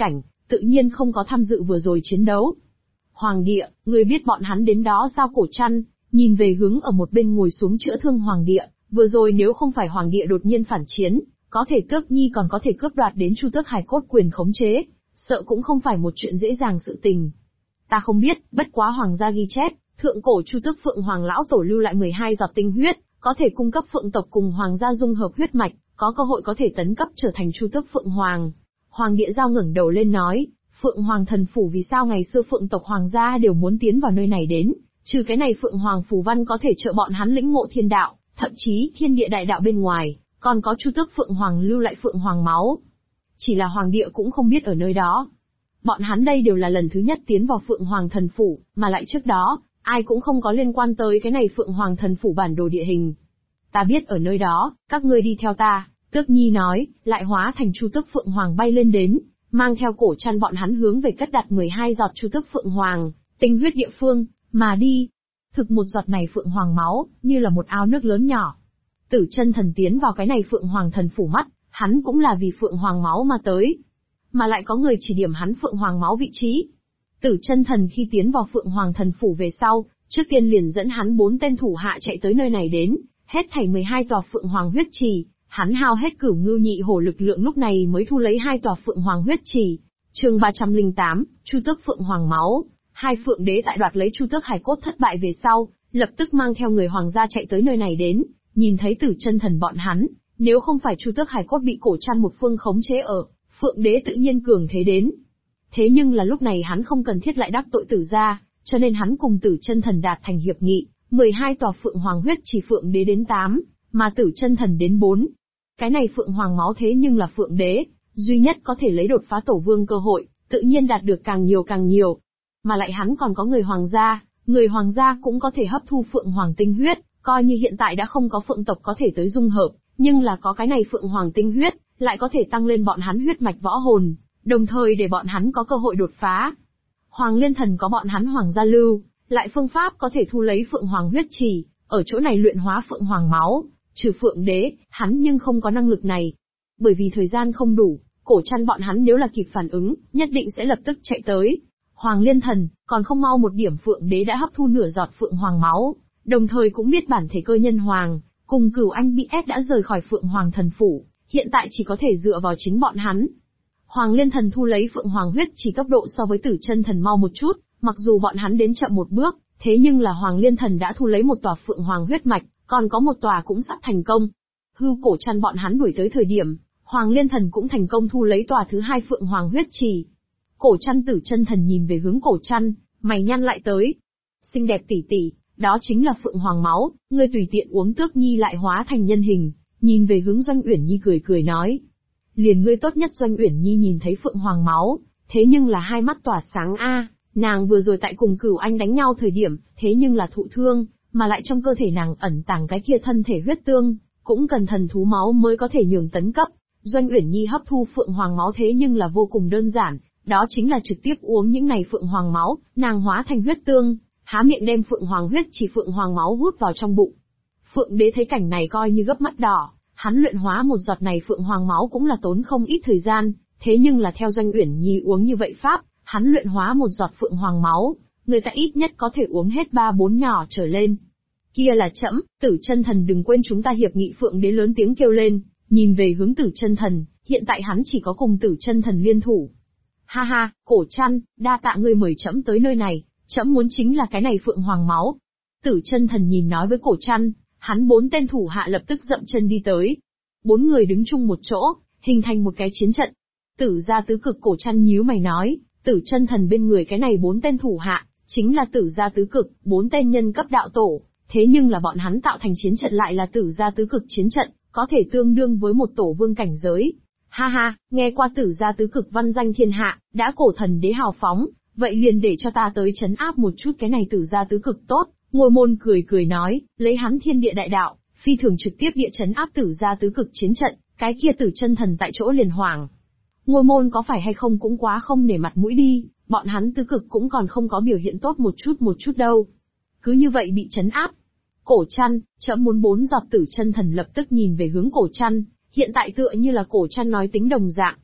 tự nhiên không có tham dự vừa rồi chiến đấu. Hoàng địa, người biết bọn hắn đến đó sao? Cổ Trăn nhìn về hướng ở một bên ngồi xuống chữa thương Hoàng địa, vừa rồi nếu không phải Hoàng địa đột nhiên phản chiến, có thể Tước Nhi còn có thể cướp đoạt đến Chu Tước hài cốt quyền khống chế, sợ cũng không phải một chuyện dễ dàng sự tình. Ta không biết, bất quá hoàng gia ghi chép, thượng cổ Chu Tước Phượng Hoàng lão tổ lưu lại 12 giọt tinh huyết, có thể cung cấp Phượng tộc cùng hoàng gia dung hợp huyết mạch, có cơ hội có thể tấn cấp trở thành Chu Tước Phượng Hoàng. Hoàng địa giao ngẩng đầu lên nói, Phượng Hoàng thần phủ vì sao ngày xưa Phượng tộc hoàng gia đều muốn tiến vào nơi này đến, trừ cái này Phượng Hoàng phù văn có thể trợ bọn hắn lĩnh ngộ thiên đạo, thậm chí thiên địa đại đạo bên ngoài, còn có Chu Tước Phượng Hoàng lưu lại Phượng Hoàng máu. Chỉ là hoàng địa cũng không biết ở nơi đó. Bọn hắn đây đều là lần thứ nhất tiến vào Phượng Hoàng thần phủ, mà lại trước đó, ai cũng không có liên quan tới cái này Phượng Hoàng thần phủ bản đồ địa hình. Ta biết ở nơi đó, các ngươi đi theo ta, Tước Nhi nói, lại hóa thành Chu Tước Phượng Hoàng bay lên đến, mang theo Cổ Trăn bọn hắn hướng về cất đặt 12 giọt Chu Tước Phượng Hoàng, tinh huyết địa phương, mà đi. Thực một giọt này Phượng Hoàng máu, như là một ao nước lớn nhỏ. Tử Chân Thần tiến vào cái này Phượng Hoàng thần phủ mắt, hắn cũng là vì Phượng Hoàng máu mà tới. Mà lại có người chỉ điểm hắn Phượng Hoàng máu vị trí. Tử Chân Thần khi tiến vào Phượng Hoàng thần phủ về sau, trước tiên liền dẫn hắn 4 tên thủ hạ chạy tới nơi này đến, hết thảy 12 tòa Phượng Hoàng huyết trì, hắn hao hết Cửu Ngưu Nhị Hổ lực lượng lúc này mới thu lấy 2 tòa Phượng Hoàng huyết trì. Chương 308, Chu Tước Phượng Hoàng máu. Hai Phượng đế tại đoạt lấy Chu Tước hài cốt thất bại về sau, lập tức mang theo người hoàng gia chạy tới nơi này đến, nhìn thấy Tử Chân Thần bọn hắn, nếu không phải Chu Tước hài cốt bị Cổ Trăn một phương khống chế ở, Phượng đế tự nhiên cường thế đến. Thế nhưng là lúc này hắn không cần thiết lại đắc tội Tử gia, cho nên hắn cùng Tử Chân Thần đạt thành hiệp nghị, 12 tòa Phượng Hoàng huyết chỉ Phượng đế đến 8, mà Tử Chân Thần đến 4. Cái này Phượng Hoàng máu thế nhưng là Phượng đế, duy nhất có thể lấy đột phá tổ vương cơ hội, tự nhiên đạt được càng nhiều. Mà lại hắn còn có người hoàng gia cũng có thể hấp thu Phượng Hoàng tinh huyết, coi như hiện tại đã không có Phượng tộc có thể tới dung hợp, nhưng là có cái này Phượng Hoàng tinh huyết, lại có thể tăng lên bọn hắn huyết mạch võ hồn, đồng thời để bọn hắn có cơ hội đột phá. Hoàng Liên Thần có bọn hắn hoàng gia lưu, lại phương pháp có thể thu lấy Phượng Hoàng huyết trì, ở chỗ này luyện hóa Phượng Hoàng máu, trừ Phượng đế, hắn nhưng không có năng lực này. Bởi vì thời gian không đủ, Cổ Trăn bọn hắn nếu là kịp phản ứng, nhất định sẽ lập tức chạy tới. Hoàng Liên Thần, còn không mau một điểm Phượng đế đã hấp thu nửa giọt Phượng Hoàng máu, đồng thời cũng biết bản thể cơ nhân hoàng, cùng Cửu Anh bị ép đã rời khỏi Phượng Hoàng thần phủ, hiện tại chỉ có thể dựa vào chính bọn hắn. Hoàng Liên Thần thu lấy Phượng Hoàng huyết chỉ tốc độ so với Tử Chân Thần mau một chút, mặc dù bọn hắn đến chậm một bước, thế nhưng là Hoàng Liên Thần đã thu lấy một tòa Phượng Hoàng huyết mạch, còn có một tòa cũng sắp thành công. Hưu Cổ Trăn bọn hắn đuổi tới thời điểm, Hoàng Liên Thần cũng thành công thu lấy tòa thứ 2 Phượng Hoàng huyết trì. Cổ Trăn Tử Chân Thần nhìn về hướng Cổ Trăn, mày nhăn lại tới. Xinh đẹp tỷ tỷ, đó chính là Phượng Hoàng máu, ngươi tùy tiện uống. Tước Nhi lại hóa thành nhân hình, nhìn về hướng Doanh Uyển Nhi cười nói. Liền ngươi tốt nhất. Doanh Uyển Nhi nhìn thấy Phượng Hoàng máu, thế nhưng là hai mắt tỏa sáng a, nàng vừa rồi tại cùng Cửu Anh đánh nhau thời điểm, thế nhưng là thụ thương, mà lại trong cơ thể nàng ẩn tàng cái kia thân thể huyết tương, cũng cần thần thú máu mới có thể nhường tấn cấp. Doanh Uyển Nhi hấp thu Phượng Hoàng máu thế nhưng là vô cùng đơn giản, đó chính là trực tiếp uống những này Phượng Hoàng máu, nàng hóa thành huyết tương, há miệng đem Phượng Hoàng huyết chỉ Phượng Hoàng máu hút vào trong bụng. Phượng đế thấy cảnh này coi như gấp mắt đỏ, hắn luyện hóa một giọt này Phượng Hoàng máu cũng là tốn không ít thời gian, thế nhưng là theo Doanh Uyển Nhi uống như vậy pháp, hắn luyện hóa một giọt Phượng Hoàng máu, người ta ít nhất có thể uống hết 3-4 nhỏ trở lên. Kia là trẫm, Tử Chân Thần đừng quên chúng ta hiệp nghị. Phượng đế lớn tiếng kêu lên, nhìn về hướng Tử Chân Thần, hiện tại hắn chỉ có cùng Tử Chân Thần liên thủ. Ha ha, Cổ Trăn, đa tạ ngươi mời trẫm tới nơi này, trẫm muốn chính là cái này Phượng Hoàng máu. Tử Chân Thần nhìn nói với Cổ Trăn, hắn 4 tên thủ hạ lập tức dậm chân đi tới. 4 người đứng chung một chỗ, hình thành một cái chiến trận. Tử gia tứ cực. Cổ Trăn nhíu mày nói, Tử Chân Thần bên người cái này 4 tên thủ hạ, chính là Tử gia tứ cực, 4 tên nhân cấp đạo tổ, thế nhưng là bọn hắn tạo thành chiến trận lại là Tử gia tứ cực chiến trận, có thể tương đương với một tổ vương cảnh giới. Ha ha, nghe qua Tử gia tứ cực văn danh thiên hạ, đã cổ thần đế hào phóng, vậy liền để cho ta tới trấn áp một chút cái này Tử gia tứ cực tốt. Ngôi môn cười nói, lấy hắn thiên địa đại đạo, phi thường trực tiếp địa trấn áp Tử gia tứ cực chiến trận, cái kia Tử Chân Thần tại chỗ liền hoảng. Ngôi môn có phải hay không cũng quá không nể mặt mũi đi, bọn hắn tứ cực cũng còn không có biểu hiện tốt một chút đâu. Cứ như vậy bị trấn áp. Cổ Trăn, trẫm muốn 4 giọt. Tử Chân Thần lập tức nhìn về hướng Cổ Trăn, hiện tại tựa như là Cổ Trăn nói tính đồng dạng.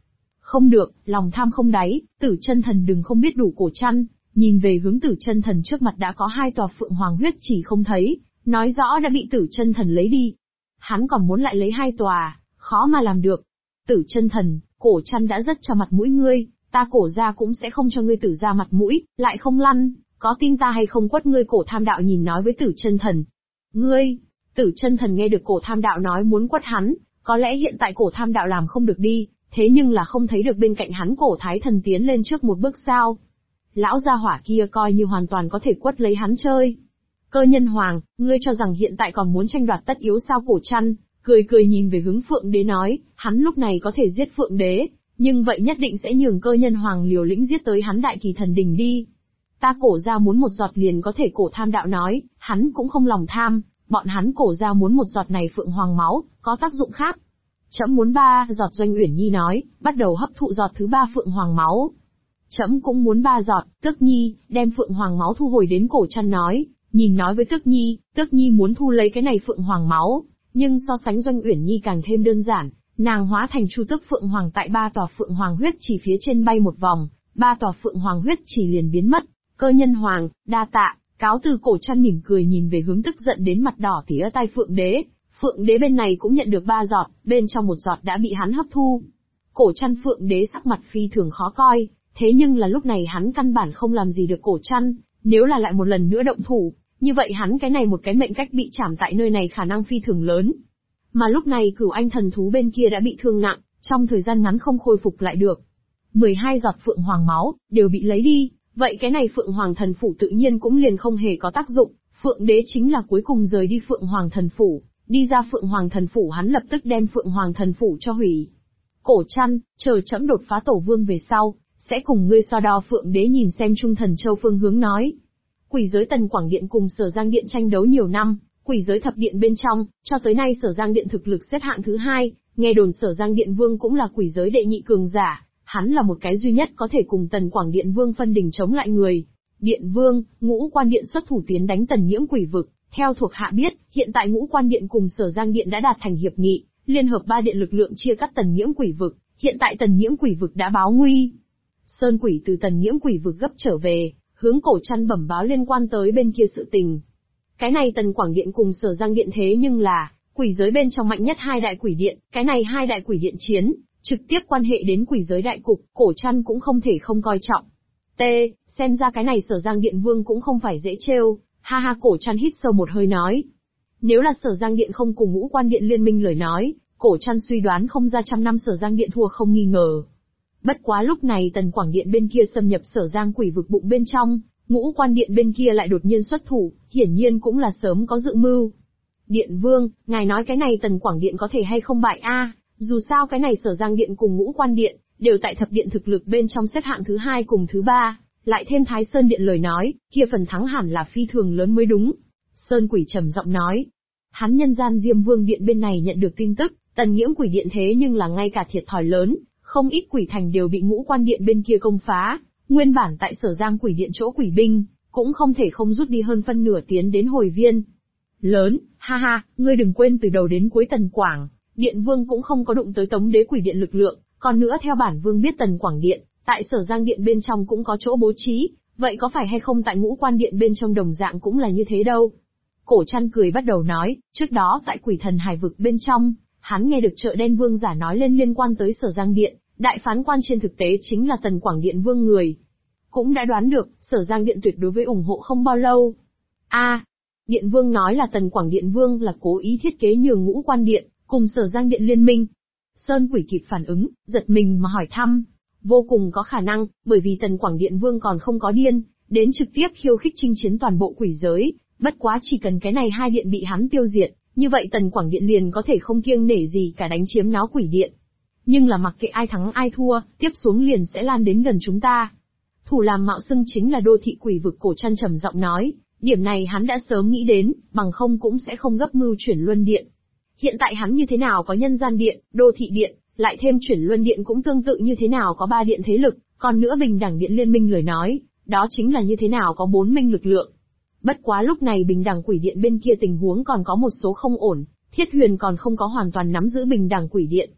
Không được, lòng tham không đáy, Tử Chân Thần đừng không biết đủ Cổ Trăn, nhìn về hướng Tử Chân Thần trước mặt đã có hai tòa Phượng Hoàng huyết chỉ không thấy, nói rõ đã bị Tử Chân Thần lấy đi. Hắn còn muốn lại lấy hai tòa, khó mà làm được. Tử Chân Thần, Cổ Trăn đã rất cho mặt mũi ngươi, ta Cổ gia cũng sẽ không cho ngươi Tử gia mặt mũi, lại không lăn, có tin ta hay không quất ngươi. Cổ Tham Đạo nhìn nói với Tử Chân Thần. Ngươi, Tử Chân Thần nghe được Cổ Tham Đạo nói muốn quất hắn, có lẽ hiện tại Cổ Tham Đạo làm không được đi, thế nhưng là không thấy được bên cạnh hắn Cổ Thái Thần tiến lên trước một bước sao. Lão gia hỏa kia coi như hoàn toàn có thể quất lấy hắn chơi. Cơ Nhân Hoàng, ngươi cho rằng hiện tại còn muốn tranh đoạt tất yếu sao? Cổ Trăn cười cười nhìn về hướng Phượng Đế nói, hắn lúc này có thể giết Phượng Đế, nhưng vậy nhất định sẽ nhường Cơ Nhân Hoàng liều lĩnh giết tới hắn Đại Kỳ Thần Đình đi. Ta Cổ gia muốn một giọt liền có thể. Cổ Tham Đạo nói, hắn cũng không lòng tham, bọn hắn Cổ gia muốn một giọt này Phượng Hoàng máu, có tác dụng khác. Trẫm muốn 3 giọt. Doanh Uyển Nhi nói, bắt đầu hấp thụ giọt thứ 3 Phượng Hoàng máu. Trẫm cũng muốn 3 giọt. Tước Nhi, đem Phượng Hoàng máu thu hồi đến. Cổ Trăn nói, nhìn nói với Tước Nhi muốn thu lấy cái này Phượng Hoàng máu, nhưng so sánh Doanh Uyển Nhi càng thêm đơn giản, nàng hóa thành Chu Tước Phượng Hoàng tại 3 tòa Phượng Hoàng huyết chỉ phía trên bay một vòng, 3 tòa Phượng Hoàng huyết chỉ liền biến mất. Cơ Nhân Hoàng, đa tạ, cáo từ. Cổ Trăn mỉm cười nhìn về hướng tức giận đến mặt đỏ tía tai Phượng Đế. Phượng Đế bên này cũng nhận được 3 giọt, bên trong một giọt đã bị hắn hấp thu. Cổ Trăn Phượng Đế sắc mặt phi thường khó coi, thế nhưng là lúc này hắn căn bản không làm gì được Cổ Trăn, nếu là lại một lần nữa động thủ, như vậy hắn cái này một cái mệnh cách bị chảm tại nơi này khả năng phi thường lớn. Mà lúc này Cửu Anh thần thú bên kia đã bị thương nặng, trong thời gian ngắn không khôi phục lại được. 12 giọt Phượng Hoàng máu đều bị lấy đi, vậy cái này Phượng Hoàng thần phủ tự nhiên cũng liền không hề có tác dụng. Phượng Đế chính là cuối cùng rời đi Phượng Hoàng thần phủ, đi ra Phượng Hoàng thần phủ hắn lập tức đem Phượng Hoàng thần phủ cho hủy. Cổ Trăn, chờ trẫm đột phá tổ vương về sau, sẽ cùng ngươi so đo. Phượng Đế nhìn xem Trung Thần Châu phương hướng nói. Quỷ giới Tần Quảng Điện cùng Sở Giang Điện tranh đấu nhiều năm, quỷ giới thập điện bên trong, cho tới nay Sở Giang Điện thực lực xếp hạng thứ 2, nghe đồn Sở Giang Điện Vương cũng là quỷ giới đệ nhị cường giả, hắn là một cái duy nhất có thể cùng Tần Quảng Điện Vương phân đỉnh chống lại người. Điện Vương, Ngũ Quan Điện xuất thủ tiến đánh Tần Nhiễm quỷ vực, theo thuộc hạ biết, hiện tại Ngũ Quan Điện cùng Sở Giang Điện đã đạt thành hiệp nghị, liên hợp 3 điện lực lượng chia cắt Tần Nhiễm quỷ vực, hiện tại Tần Nhiễm quỷ vực đã báo nguy. Sơn Quỷ từ Tần Nhiễm quỷ vực gấp trở về, hướng Cổ Trăn bẩm báo liên quan tới bên kia sự tình. Cái này Tần Quảng Điện cùng Sở Giang Điện thế nhưng là quỷ giới bên trong mạnh nhất 2 đại quỷ điện, cái này 2 đại quỷ điện chiến, trực tiếp quan hệ đến quỷ giới đại cục, Cổ Trăn cũng không thể không coi trọng. Xem ra cái này Sở Giang Điện Vương cũng không phải dễ trêu, ha ha. Cổ Trăn hít sâu một hơi nói. Nếu là Sở Giang Điện không cùng Ngũ Quan Điện liên minh lời nói, Cổ Trăn suy đoán không ra trăm năm Sở Giang Điện thua không nghi ngờ. Bất quá lúc này Tần Quảng Điện bên kia xâm nhập Sở Giang quỷ vực bụng bên trong, Ngũ Quan Điện bên kia lại đột nhiên xuất thủ, hiển nhiên cũng là sớm có dự mưu. Điện Vương, ngài nói cái này Tần Quảng Điện có thể hay không bại a? Dù sao cái này Sở Giang Điện cùng Ngũ Quan Điện đều tại thập điện thực lực bên trong xếp hạng thứ 2 cùng thứ 3, lại thêm Thái Sơn Điện lời nói, kia phần thắng hẳn là phi thường lớn mới đúng. Sơn Quỷ trầm giọng nói. Hắn nhân gian Diêm Vương Điện bên này nhận được tin tức, Tần Nhiễm quỷ điện thế nhưng là ngay cả thiệt thòi lớn, không ít quỷ thành đều bị Ngũ Quan Điện bên kia công phá, nguyên bản tại Sở Giang quỷ điện chỗ quỷ binh, cũng không thể không rút đi hơn phân nửa tiến đến hồi viên. Lớn, ha ha, ngươi đừng quên từ đầu đến cuối Tần Quảng Điện Vương cũng không có đụng tới Tống Đế quỷ điện lực lượng, còn nữa theo bản vương biết Tần Quảng Điện, tại Sở Giang Điện bên trong cũng có chỗ bố trí, vậy có phải hay không tại Ngũ Quan Điện bên trong đồng dạng cũng là như thế đâu. Cổ Trăn cười bắt đầu nói, trước đó tại Quỷ Thần Hải vực bên trong, hắn nghe được Chợ Đen Vương giả nói lên liên quan tới Sở Giang Điện, đại phán quan trên thực tế chính là Tần Quảng Điện Vương người. Cũng đã đoán được, Sở Giang Điện tuyệt đối với ủng hộ không bao lâu. Điện Vương nói là Tần Quảng Điện Vương là cố ý thiết kế nhường Ngũ Quan Điện, cùng Sở Giang Điện liên minh. Sơn Quỷ kịp phản ứng, giật mình mà hỏi thăm. Vô cùng có khả năng, bởi vì Tần Quảng Điện Vương còn không có điên, đến trực tiếp khiêu khích chinh chiến toàn bộ quỷ giới, bất quá chỉ cần cái này 2 điện bị hắn tiêu diệt, như vậy Tần Quảng Điện liền có thể không kiêng nể gì cả đánh chiếm nó quỷ điện. Nhưng là mặc kệ ai thắng ai thua, tiếp xuống liền sẽ lan đến gần chúng ta. Thủ làm mạo xưng chính là đô thị quỷ vực. Cổ Trăn trầm giọng nói, điểm này hắn đã sớm nghĩ đến, bằng không cũng sẽ không gấp mưu chuyển luân điện. Hiện tại hắn như thế nào có nhân gian điện, đô thị điện, lại thêm chuyển luân điện cũng tương tự như thế nào có 3 điện thế lực, còn nữa bình đẳng điện liên minh lời nói, đó chính là như thế nào có 4 minh lực lượng. Bất quá lúc này bình đẳng quỷ điện bên kia tình huống còn có một số không ổn, Thiết Huyền còn không có hoàn toàn nắm giữ bình đẳng quỷ điện.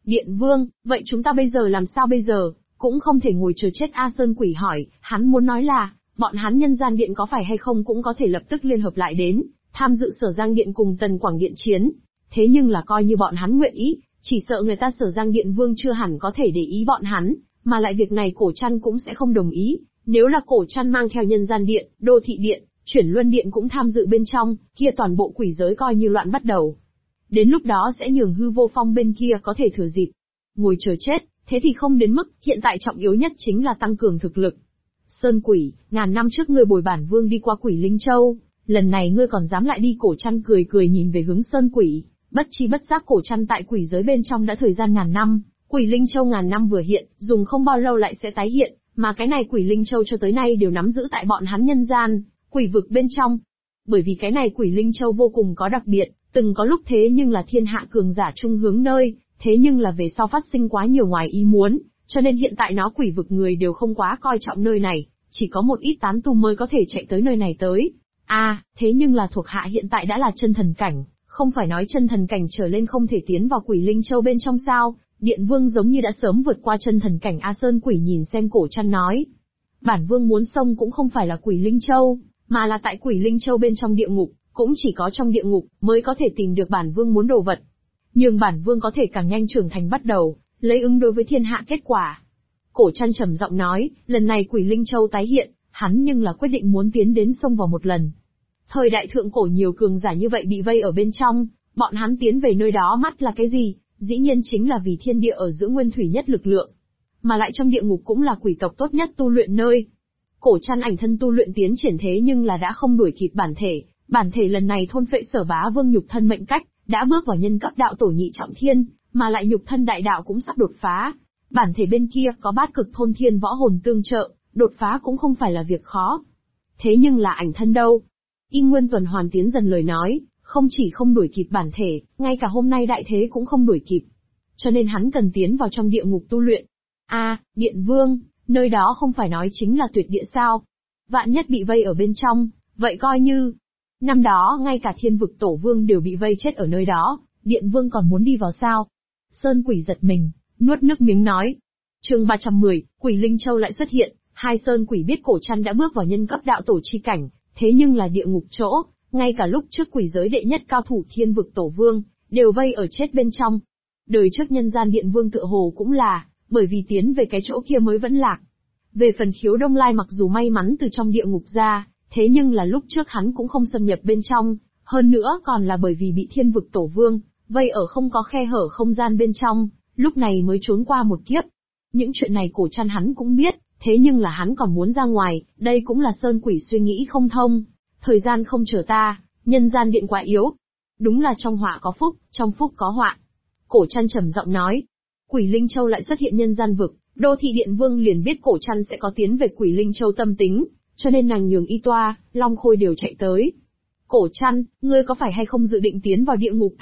Điện Vương, vậy chúng ta bây giờ làm sao bây giờ, cũng không thể ngồi chờ chết A Sơn Quỷ hỏi, hắn muốn nói là, bọn hắn Nhân Gian Điện có phải hay không cũng có thể lập tức liên hợp lại đến, tham dự Sở Giang Điện cùng Tần Quảng Điện chiến. Thế nhưng là coi như bọn hắn nguyện ý, chỉ sợ người ta Sở Giang Điện Vương chưa hẳn có thể để ý bọn hắn, mà lại việc này Cổ Trăn cũng sẽ không đồng ý. Nếu là Cổ Trăn mang theo Nhân Gian Điện, Đô Thị Điện, Chuyển Luân Điện cũng tham dự bên trong, kia toàn bộ quỷ giới coi như loạn bắt đầu. Đến lúc đó sẽ nhường Hư Vô Phong bên kia có thể thừa dịp ngồi chờ chết, thế thì không đến mức, hiện tại trọng yếu nhất chính là tăng cường thực lực. Sơn Quỷ, ngàn năm trước ngươi bồi bản vương đi qua Quỷ Linh Châu, lần này ngươi còn dám lại đi. Cổ Trăn cười cười nhìn về hướng Sơn Quỷ, bất chi bất giác Cổ Trăn tại quỷ giới bên trong đã thời gian ngàn năm, Quỷ Linh Châu ngàn năm vừa hiện, dùng không bao lâu lại sẽ tái hiện, mà cái này Quỷ Linh Châu cho tới nay đều nắm giữ tại bọn hắn nhân gian, quỷ vực bên trong. Bởi vì cái này Quỷ Linh Châu vô cùng có đặc biệt, từng có lúc thế nhưng là thiên hạ cường giả chung hướng nơi, thế nhưng là về sau phát sinh quá nhiều ngoài ý muốn, cho nên hiện tại nó quỷ vực người đều không quá coi trọng nơi này, chỉ có một ít tán tu mới có thể chạy tới nơi này tới. Thế nhưng là thuộc hạ hiện tại đã là chân thần cảnh, không phải nói chân thần cảnh trở lên không thể tiến vào Quỷ Linh Châu bên trong sao? Điện Vương giống như đã sớm vượt qua chân thần cảnh. A Sơn Quỷ nhìn xem Cổ Trăn nói. Bản Vương muốn xông cũng không phải là Quỷ Linh Châu, mà là tại Quỷ Linh Châu bên trong địa ngục, cũng chỉ có trong địa ngục mới có thể tìm được bản Vương muốn đồ vật. Nhưng bản Vương có thể càng nhanh trưởng thành bắt đầu, lấy ứng đối với thiên hạ kết quả. Cổ Trăn trầm giọng nói, lần này Quỷ Linh Châu tái hiện, hắn nhưng là quyết định muốn tiến đến xông vào một lần. Thời đại thượng cổ nhiều cường giả như vậy bị vây ở bên trong, bọn hắn tiến về nơi đó mắt là cái gì? Dĩ nhiên chính là vì thiên địa ở giữa nguyên thủy nhất lực lượng. Mà lại trong địa ngục cũng là quỷ tộc tốt nhất tu luyện nơi. Cổ Trăn ảnh thân tu luyện tiến triển thế nhưng là đã không đuổi kịp bản thể lần này thôn phệ Sở Bá Vương nhục thân mệnh cách, đã bước vào nhân cấp đạo tổ nhị trọng thiên, mà lại nhục thân đại đạo cũng sắp đột phá. Bản thể bên kia có bát cực thôn thiên võ hồn tương trợ, đột phá cũng không phải là việc khó. Thế nhưng là ảnh thân đâu? Y Nguyên tuần hoàn tiến dần lời nói, không chỉ không đuổi kịp bản thể, ngay cả hôm nay đại thế cũng không đuổi kịp. Cho nên hắn cần tiến vào trong địa ngục tu luyện. Điện Vương, nơi đó không phải nói chính là tuyệt địa sao? Vạn nhất bị vây ở bên trong, vậy coi như... Năm đó ngay cả Thiên Vực Tổ Vương đều bị vây chết ở nơi đó, Điện Vương còn muốn đi vào sao? Sơn Quỷ giật mình, nuốt nước miếng nói. Chương 310, Quỷ Linh Châu lại xuất hiện, hai Sơn Quỷ biết Cổ Trăn đã bước vào nhân cấp đạo tổ chi cảnh, thế nhưng là địa ngục chỗ, ngay cả lúc trước quỷ giới đệ nhất cao thủ Thiên Vực Tổ Vương, đều vây ở chết bên trong. Đời trước Nhân Gian Điện Vương tựa hồ cũng là, bởi vì tiến về cái chỗ kia mới vẫn lạc. Về phần Khiếu Đông Lai mặc dù may mắn từ trong địa ngục ra, thế nhưng là lúc trước hắn cũng không xâm nhập bên trong, hơn nữa còn là bởi vì bị Thiên Vực Tổ Vương vây ở không có khe hở không gian bên trong, lúc này mới trốn qua một kiếp. Những chuyện này Cổ Trăn hắn cũng biết, thế nhưng là hắn còn muốn ra ngoài, đây cũng là Sơn Quỷ suy nghĩ không thông. Thời gian không chờ ta, Nhân Gian Điện quá yếu. Đúng là trong họa có phúc, trong phúc có họa. Cổ Trăn trầm giọng nói. Quỷ Linh Châu lại xuất hiện nhân gian vực, Đô Thị Điện Vương liền biết Cổ Trăn sẽ có tiến về Quỷ Linh Châu tâm tính, cho nên nàng nhường Y Toa, Long Khôi đều chạy tới. Cổ Trăn, ngươi có phải hay không dự định tiến vào địa ngục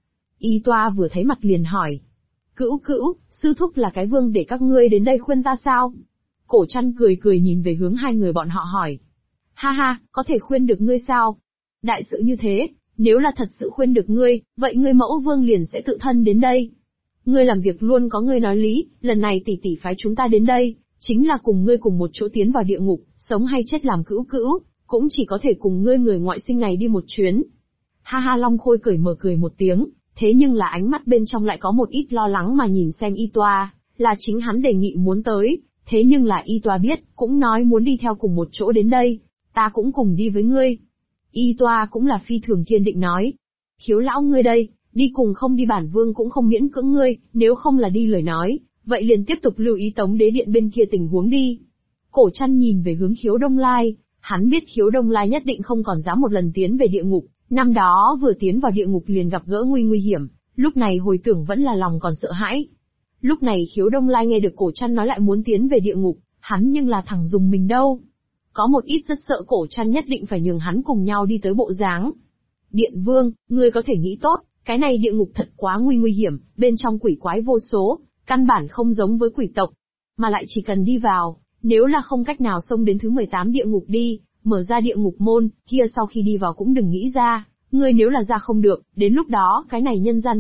Y Toa vừa thấy mặt liền hỏi. Cữu, sư thúc là cái vương để các ngươi đến đây khuyên ta sao? Cổ Trăn cười cười nhìn về hướng hai người bọn họ hỏi. Ha, có thể khuyên được ngươi sao? Đại sự như thế, nếu là thật sự khuyên được ngươi, vậy ngươi mẫu vương liền sẽ tự thân đến đây. Ngươi làm việc luôn có ngươi nói lý, lần này tỷ phái chúng ta đến đây, chính là cùng ngươi cùng một chỗ tiến vào địa ngục, sống hay chết làm cữu, cũng chỉ có thể cùng ngươi người ngoại sinh này đi một chuyến. Ha, Long Khôi cười một tiếng, thế nhưng là ánh mắt bên trong lại có một ít lo lắng mà nhìn xem Y Toa, là chính hắn đề nghị muốn tới, thế nhưng là Y Toa biết, cũng nói muốn đi theo cùng một chỗ đến đây, ta cũng cùng đi với ngươi. Y Toa cũng là phi thường kiên định nói. Khiếu lão ngươi đây, đi cùng không đi bản vương cũng không miễn cưỡng ngươi, nếu không là đi lời nói, vậy liền tiếp tục lưu ý Tống Đế Điện bên kia tình huống đi. Cổ Trăn nhìn về hướng Khiếu Đông Lai, hắn biết Khiếu Đông Lai nhất định không còn dám một lần tiến về địa ngục, năm đó vừa tiến vào địa ngục liền gặp gỡ nguy hiểm, lúc này hồi tưởng vẫn là lòng còn sợ hãi. Lúc này Khiếu Đông Lai nghe được Cổ Trăn nói lại muốn tiến về địa ngục, hắn nhưng là thẳng dùng mình đâu. Có một ít rất sợ Cổ Trăn nhất định phải nhường hắn cùng nhau đi tới bộ dáng. Điện Vương, ngươi có thể nghĩ tốt, cái này địa ngục thật quá nguy hiểm, bên trong quỷ quái vô số, căn bản không giống với quỷ tộc. Mà lại chỉ cần đi vào, nếu là không cách nào xông đến thứ 18 địa ngục đi, mở ra địa ngục môn, kia sau khi đi vào cũng đừng nghĩ ra, ngươi nếu là ra không được, đến lúc đó cái này Nhân Gian Điện,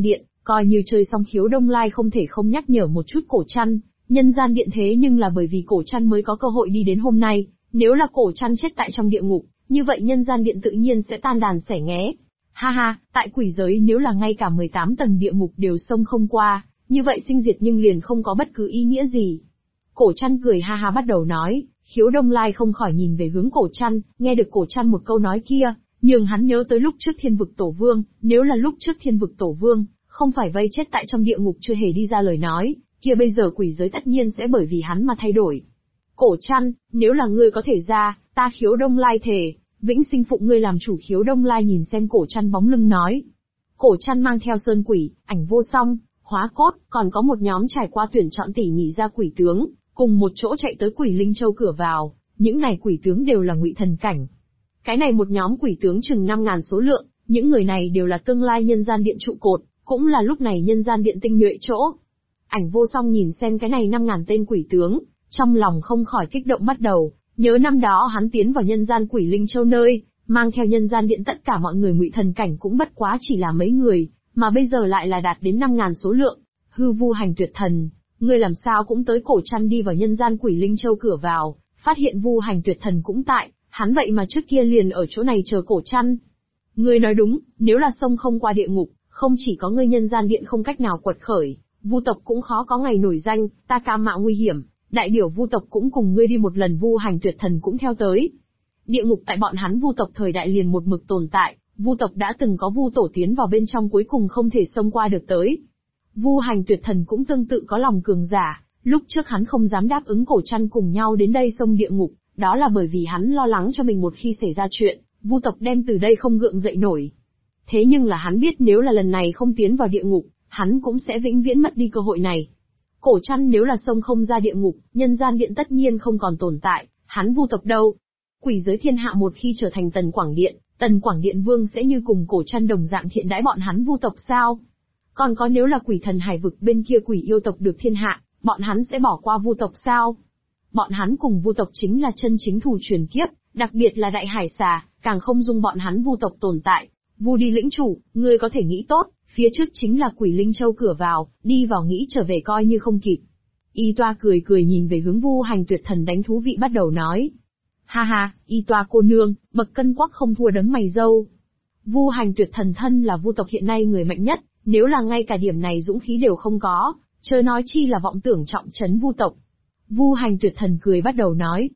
Coi như chơi xong khiếu đông lai không thể không nhắc nhở một chút Cổ Trăn, nhân gian điện thế nhưng là bởi vì Cổ Trăn mới có cơ hội đi đến hôm nay, nếu là Cổ Trăn chết tại trong địa ngục, như vậy nhân gian điện tự nhiên sẽ tan đàn xẻ nghé. Ha ha, tại quỷ giới nếu là ngay cả 18 tầng địa ngục đều xông không qua, như vậy sinh diệt nhưng liền không có bất cứ ý nghĩa gì. Cổ Trăn cười ha ha bắt đầu nói, khiếu đông lai không khỏi nhìn về hướng Cổ Trăn, nghe được Cổ Trăn một câu nói kia, nhưng hắn nhớ tới lúc trước Thiên Vực Tổ Vương, nếu là lúc trước Thiên Vực Tổ Vương, không phải vây chết tại trong địa ngục chưa hề đi ra lời nói, kia bây giờ quỷ giới tất nhiên sẽ bởi vì hắn mà thay đổi. Cổ Trăn, nếu là ngươi có thể ra, ta khiếu đông lai thề, vĩnh sinh phụng ngươi làm chủ. Khiếu đông lai nhìn xem Cổ Trăn bóng lưng nói. Cổ Trăn mang theo sơn quỷ, ảnh vô song, hóa cốt, còn có một nhóm trải qua tuyển chọn tỉ mỉ ra quỷ tướng, cùng một chỗ chạy tới Quỷ Linh Châu cửa vào, những này quỷ tướng đều là ngụy thần cảnh. Cái này một nhóm quỷ tướng chừng 5.000 số lượng, những người này đều là tương lai nhân gian điện trụ cột, cũng là lúc này nhân gian điện tinh nhuệ chỗ. Ảnh vô song nhìn xem cái này 5.000 tên quỷ tướng, trong lòng không khỏi kích động bắt đầu, nhớ năm đó hắn tiến vào nhân gian Quỷ Linh Châu nơi, mang theo nhân gian điện tất cả mọi người ngụy thần cảnh cũng bất quá chỉ là mấy người, mà bây giờ lại là đạt đến 5.000 số lượng. Hư Vu Hành Tuyệt Thần, ngươi làm sao cũng tới? Cổ Trăn đi vào nhân gian Quỷ Linh Châu cửa vào, phát hiện Vu Hành Tuyệt Thần cũng tại, hắn vậy mà trước kia liền ở chỗ này chờ Cổ Trăn. Ngươi nói đúng, nếu là sông không qua địa ngục, không chỉ có ngươi nhân gian điện không cách nào quật khởi, Vu tộc cũng khó có ngày nổi danh, ta cam mạo nguy hiểm, đại điểu Vu tộc cũng cùng ngươi đi một lần. Vu Hành Tuyệt Thần cũng theo tới. Địa ngục tại bọn hắn Vu tộc thời đại liền một mực tồn tại, Vu tộc đã từng có Vu tổ tiến vào bên trong cuối cùng không thể xông qua được tới. Vu Hành Tuyệt Thần cũng tương tự có lòng cường giả, lúc trước hắn không dám đáp ứng Cổ Trăn cùng nhau đến đây xông địa ngục, đó là bởi vì hắn lo lắng cho mình một khi xảy ra chuyện, Vu tộc đem từ đây không gượng dậy nổi. Thế nhưng là hắn biết nếu là lần này không tiến vào địa ngục, hắn cũng sẽ vĩnh viễn mất đi cơ hội này. Cổ Trăn nếu là xông không ra địa ngục, nhân gian điện tất nhiên không còn tồn tại, hắn Vu tộc đâu? Quỷ giới thiên hạ một khi trở thành Tần Quảng Điện Vương sẽ như cùng Cổ Trăn đồng dạng thiện đãi bọn hắn Vu tộc sao? Còn có nếu là quỷ thần hải vực bên kia quỷ yêu tộc được thiên hạ, bọn hắn sẽ bỏ qua Vu tộc sao? Bọn hắn cùng Vu tộc chính là chân chính thù truyền kiếp, đặc biệt là đại hải xà, càng không dung bọn hắn Vu tộc tồn tại. Vu đi lĩnh chủ, ngươi có thể nghĩ tốt, phía trước chính là Quỷ Linh Châu cửa vào, đi vào nghĩ trở về coi như không kịp. Y Toa cười cười nhìn về hướng Vu Hành Tuyệt Thần đánh thú vị bắt đầu nói. Ha ha, Y Toa cô nương, bậc cân quắc không thua đấng mày râu. Vu Hành Tuyệt Thần thân là Vu tộc hiện nay người mạnh nhất, nếu là ngay cả điểm này dũng khí đều không có, chớ nói chi là vọng tưởng trọng trấn Vu tộc. Vu Hành Tuyệt Thần cười bắt đầu nói.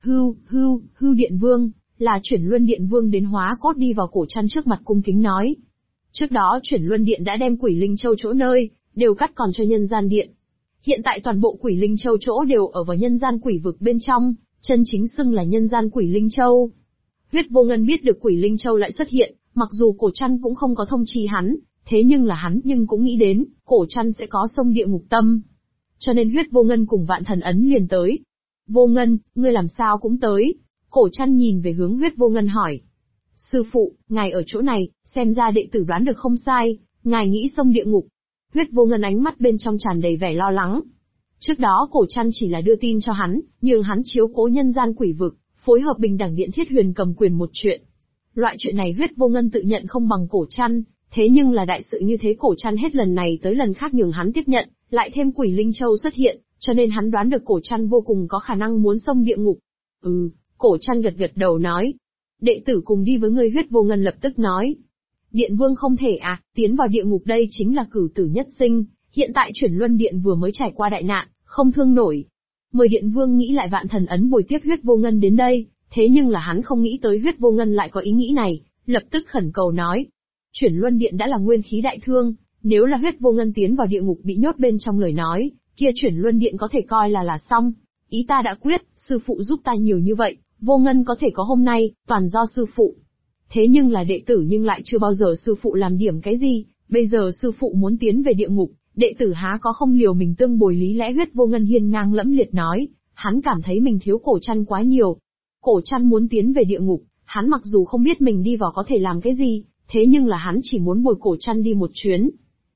Hưu Điện Vương, là Chuyển Luân Điện Vương đến hóa cốt đi vào Cổ Trăn trước mặt cung kính nói. Trước đó Chuyển Luân Điện đã đem Quỷ Linh Châu chỗ nơi, đều cắt còn cho nhân gian điện. Hiện tại toàn bộ Quỷ Linh Châu chỗ đều ở vào nhân gian quỷ vực bên trong, chân chính xưng là nhân gian Quỷ Linh Châu. Huyết Vô Ngân biết được Quỷ Linh Châu lại xuất hiện, mặc dù Cổ Trăn cũng không có thông chi hắn, thế nhưng là hắn cũng nghĩ đến, Cổ Trăn sẽ có sông địa ngục tâm. Cho nên Huyết Vô Ngân cùng Vạn Thần Ấn liền tới. Vô Ngân, ngươi làm sao cũng tới? Cổ Trăn nhìn về hướng Huyết Vô Ngân hỏi. Sư phụ, ngài ở chỗ này, xem ra đệ tử đoán được không sai, ngài nghĩ sông địa ngục. Huyết Vô Ngân ánh mắt bên trong tràn đầy vẻ lo lắng. Trước đó Cổ Trăn chỉ là đưa tin cho hắn, nhưng hắn chiếu cố nhân gian quỷ vực, phối hợp Bình Đẳng Điện Thiết Huyền cầm quyền một chuyện. Loại chuyện này Huyết Vô Ngân tự nhận không bằng Cổ Trăn, thế nhưng là đại sự như thế Cổ Trăn hết lần này tới lần khác nhường hắn tiếp nhận, lại thêm Quỷ Linh Châu xuất hiện, cho nên hắn đoán được Cổ Trăn vô cùng có khả năng muốn xông địa ngục. Cổ Trăn gật gật đầu nói. Đệ tử cùng đi với ngươi. Huyết Vô Ngân lập tức nói. Điện Vương không thể à, tiến vào địa ngục đây chính là cửu tử nhất sinh, hiện tại Chuyển Luân Điện vừa mới trải qua đại nạn, không thương nổi. Mời Điện Vương nghĩ lại Vạn Thần Ấn bồi tiếp Huyết Vô Ngân đến đây, thế nhưng là hắn không nghĩ tới Huyết Vô Ngân lại có ý nghĩ này, lập tức khẩn cầu nói. Chuyển Luân Điện đã là nguyên khí đại thương, nếu là Huyết Vô Ngân tiến vào địa ngục bị nhốt bên trong lời nói, kia Chuyển Luân Điện có thể coi là xong. Ý ta đã quyết, sư phụ giúp ta nhiều như vậy, Vô Ngân có thể có hôm nay, toàn do sư phụ. Thế nhưng là đệ tử nhưng lại chưa bao giờ sư phụ làm điểm cái gì, bây giờ sư phụ muốn tiến về địa ngục, đệ tử há có không liều mình tương bồi lý lẽ. Huyết Vô Ngân hiên ngang lẫm liệt nói, hắn cảm thấy mình thiếu Cổ Trăn quá nhiều. Cổ Trăn muốn tiến về địa ngục, hắn mặc dù không biết mình đi vào có thể làm cái gì, thế nhưng là hắn chỉ muốn bồi Cổ Trăn đi một chuyến.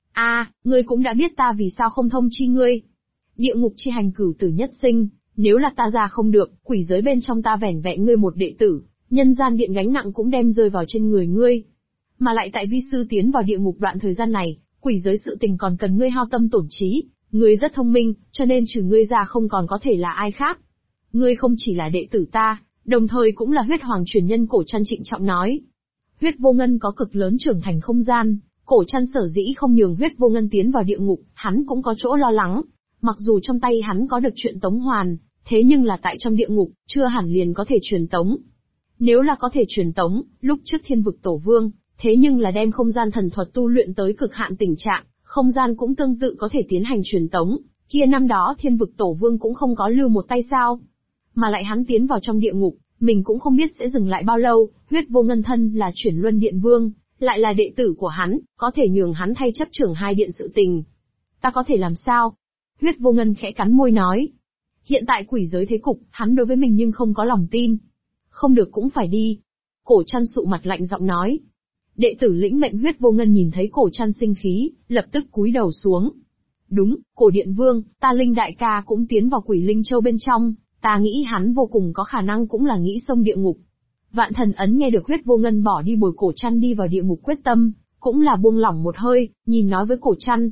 Ngươi cũng đã biết ta vì sao không thông chi ngươi. Địa ngục chi hành cửu tử nhất sinh, nếu là ta ra không được, quỷ giới bên trong ta vẻn vẹn ngươi một đệ tử, nhân gian điện gánh nặng cũng đem rơi vào trên người ngươi. Mà lại tại vi sư tiến vào địa ngục đoạn thời gian này, Quỷ giới sự tình còn cần ngươi hao tâm tổn trí, ngươi rất thông minh, cho nên trừ ngươi ra không còn có thể là ai khác. Ngươi không chỉ là đệ tử ta, đồng thời cũng là huyết hoàng truyền nhân. Cổ Trăn trịnh trọng nói. Huyết Vô Ngân có cực lớn trưởng thành không gian, Cổ Trăn sở dĩ không nhường Huyết Vô Ngân tiến vào địa ngục, hắn cũng có chỗ lo lắng. Mặc dù trong tay hắn có được chuyện tống hoàn, thế nhưng là tại trong địa ngục, chưa hẳn liền có thể truyền tống. Nếu là có thể truyền tống, lúc trước Thiên Vực Tổ Vương, thế nhưng là đem không gian thần thuật tu luyện tới cực hạn tình trạng, không gian cũng tương tự có thể tiến hành truyền tống, kia năm đó Thiên Vực Tổ Vương cũng không có lưu một tay sao. Mà lại hắn tiến vào trong địa ngục, mình cũng không biết sẽ dừng lại bao lâu. Huyết Vô Ngân thân là Chuyển Luân Điện Vương, lại là đệ tử của hắn, có thể nhường hắn thay chấp trưởng hai điện sự tình. Ta có thể làm sao? Huyết Vô Ngân khẽ cắn môi nói. Hiện tại quỷ giới thế cục, hắn đối với mình nhưng không có lòng tin. Không được cũng phải đi. Cổ Trăn sụ mặt lạnh giọng nói. Đệ tử lĩnh mệnh. Huyết Vô Ngân nhìn thấy Cổ Trăn sinh khí, lập tức cúi đầu xuống. Đúng, Cổ Điện Vương, ta Linh đại ca cũng tiến vào Quỷ Linh Châu bên trong, ta nghĩ hắn vô cùng có khả năng cũng là nghĩ xông địa ngục. Vạn Thần Ấn nghe được Huyết Vô Ngân bỏ đi bồi Cổ Trăn đi vào địa ngục quyết tâm, cũng là buông lỏng một hơi, nhìn nói với Cổ Trăn.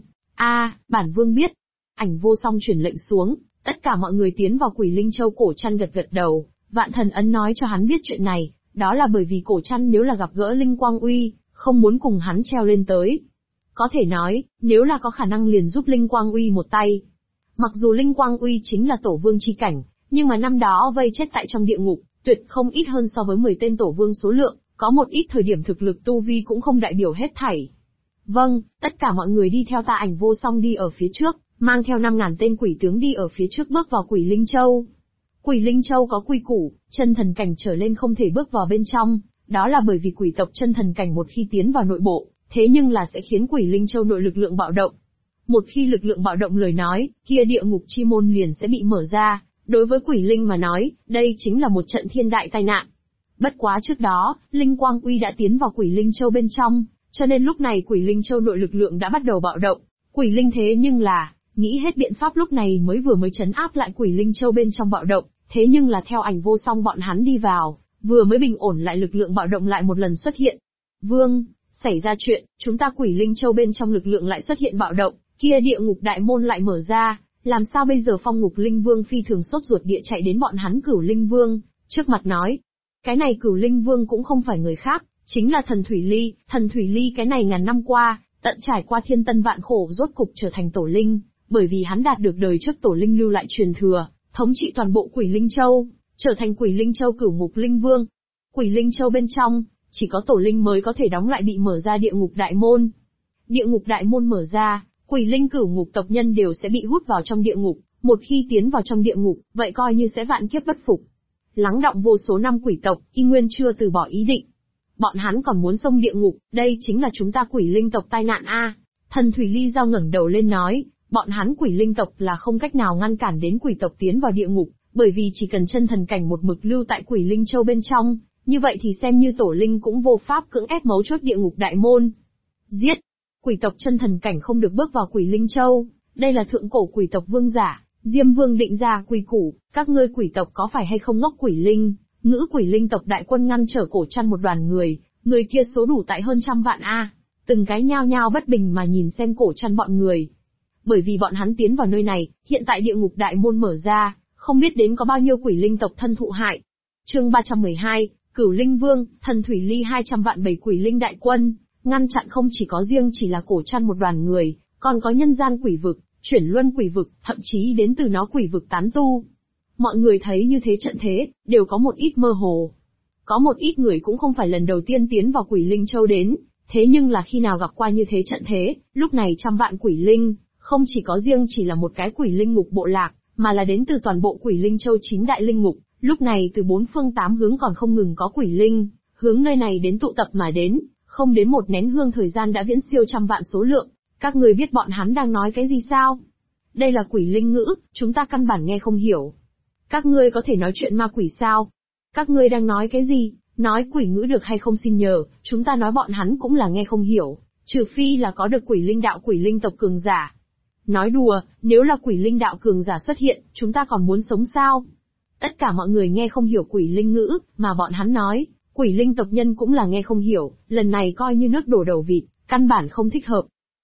Bản vương biết. Ảnh vô song chuyển lệnh xuống, tất cả mọi người tiến vào Quỷ Linh Châu. Cổ Trăn gật gật đầu, Vạn Thần Ấn nói cho hắn biết chuyện này, đó là bởi vì Cổ Trăn nếu là gặp gỡ Linh Quang Uy, không muốn cùng hắn treo lên tới. Có thể nói, nếu là có khả năng liền giúp Linh Quang Uy một tay. Mặc dù Linh Quang Uy chính là tổ vương chi cảnh, nhưng mà năm đó vây chết tại trong địa ngục, tuyệt không ít hơn so với 10 tên tổ vương số lượng, có một ít thời điểm thực lực tu vi cũng không đại biểu hết thảy. Vâng, tất cả mọi người đi theo ta. Ảnh vô song đi ở phía trước, mang theo 5.000 tên quỷ tướng đi ở phía trước bước vào Quỷ Linh Châu. Quỷ Linh Châu có quy củ, chân thần cảnh trở lên không thể bước vào bên trong, đó là bởi vì quỷ tộc chân thần cảnh một khi tiến vào nội bộ, thế nhưng là sẽ khiến Quỷ Linh Châu nội lực lượng bạo động. Một khi lực lượng bạo động lời nói, kia địa ngục chi môn liền sẽ bị mở ra, đối với quỷ linh mà nói, đây chính là một trận thiên đại tai nạn. Bất quá trước đó, Linh Quang Uy đã tiến vào Quỷ Linh Châu bên trong, cho nên lúc này Quỷ Linh Châu nội lực lượng đã bắt đầu bạo động. Quỷ Linh thế nhưng là, nghĩ hết biện pháp lúc này mới trấn áp lại Quỷ Linh Châu bên trong bạo động, thế nhưng là theo Ảnh vô song bọn hắn đi vào, vừa mới bình ổn lại lực lượng bạo động lại một lần xuất hiện. Vương, xảy ra chuyện, chúng ta Quỷ Linh Châu bên trong lực lượng lại xuất hiện bạo động, kia địa ngục đại môn lại mở ra, làm sao bây giờ? Phong Ngục Linh Vương phi thường sốt ruột địa chạy đến bọn hắn Cửu Linh Vương trước mặt nói. Cái này Cửu Linh Vương cũng không phải người khác, chính là Thần Thủy Ly. Thần Thủy Ly cái này ngàn năm qua, tận trải qua thiên tân vạn khổ rốt cục trở thành tổ linh, bởi vì hắn đạt được đời trước tổ linh lưu lại truyền thừa, thống trị toàn bộ Quỷ Linh Châu, trở thành Quỷ Linh Châu Cửu Ngục Linh Vương. Quỷ Linh Châu bên trong, chỉ có tổ linh mới có thể đóng lại bị mở ra địa ngục đại môn. Địa ngục đại môn mở ra, Quỷ Linh Cửu Ngục tộc nhân đều sẽ bị hút vào trong địa ngục, một khi tiến vào trong địa ngục, vậy coi như sẽ vạn kiếp bất phục. Lắng đọng vô số năm quỷ tộc, y nguyên chưa từ bỏ ý định. Bọn hắn còn muốn xông địa ngục, đây chính là chúng ta Quỷ Linh tộc tai nạn a. Thần Thủy Ly Giao ngẩng đầu lên nói, bọn hắn Quỷ Linh tộc là không cách nào ngăn cản đến quỷ tộc tiến vào địa ngục, bởi vì chỉ cần chân thần cảnh một mực lưu tại Quỷ Linh Châu bên trong, như vậy thì xem như tổ linh cũng vô pháp cưỡng ép mấu chốt địa ngục đại môn. Giết! Quỷ tộc chân thần cảnh không được bước vào Quỷ Linh Châu, đây là thượng cổ quỷ tộc vương giả, Diêm Vương định ra quy củ, các ngươi quỷ tộc có phải hay không ngốc? Quỷ Linh, ngữ Quỷ Linh tộc đại quân ngăn trở Cổ Trăn một đoàn người kia số đủ tại hơn trăm vạn a, từng cái nhao nhao bất bình mà nhìn xem Cổ Trăn bọn người. Bởi vì bọn hắn tiến vào nơi này, hiện tại địa ngục đại môn mở ra, không biết đến có bao nhiêu Quỷ Linh tộc thân thụ hại. Chương 312, Cửu Linh Vương, Thần Thủy Ly 200 vạn bầy Quỷ Linh đại quân, ngăn chặn không chỉ có riêng chỉ là Cổ Trăn một đoàn người, còn có nhân gian quỷ vực, chuyển luân quỷ vực, thậm chí đến từ nó quỷ vực tán tu. Mọi người thấy như thế trận thế, đều có một ít mơ hồ. Có một ít người cũng không phải lần đầu tiên tiến vào Quỷ Linh Châu đến, thế nhưng là khi nào gặp qua như thế trận thế, lúc này trăm vạn quỷ linh, không chỉ có riêng chỉ là một cái Quỷ Linh ngục bộ lạc, mà là đến từ toàn bộ Quỷ Linh Châu 9 đại linh ngục, lúc này từ bốn phương tám hướng còn không ngừng có quỷ linh, hướng nơi này đến tụ tập mà đến, không đến một nén hương thời gian đã viễn siêu trăm vạn số lượng. Các người biết bọn hắn đang nói cái gì sao? Đây là quỷ linh ngữ, chúng ta căn bản nghe không hiểu. Các ngươi có thể nói chuyện ma quỷ sao? Các ngươi đang nói cái gì? Nói quỷ ngữ được hay không xin nhờ, chúng ta nói bọn hắn cũng là nghe không hiểu, trừ phi là có được quỷ linh đạo quỷ linh tộc cường giả. Nói đùa, nếu là quỷ linh đạo cường giả xuất hiện, chúng ta còn muốn sống sao? Tất cả mọi người nghe không hiểu quỷ linh ngữ, mà bọn hắn nói, quỷ linh tộc nhân cũng là nghe không hiểu, lần này coi như nước đổ đầu vịt, căn bản không thích hợp.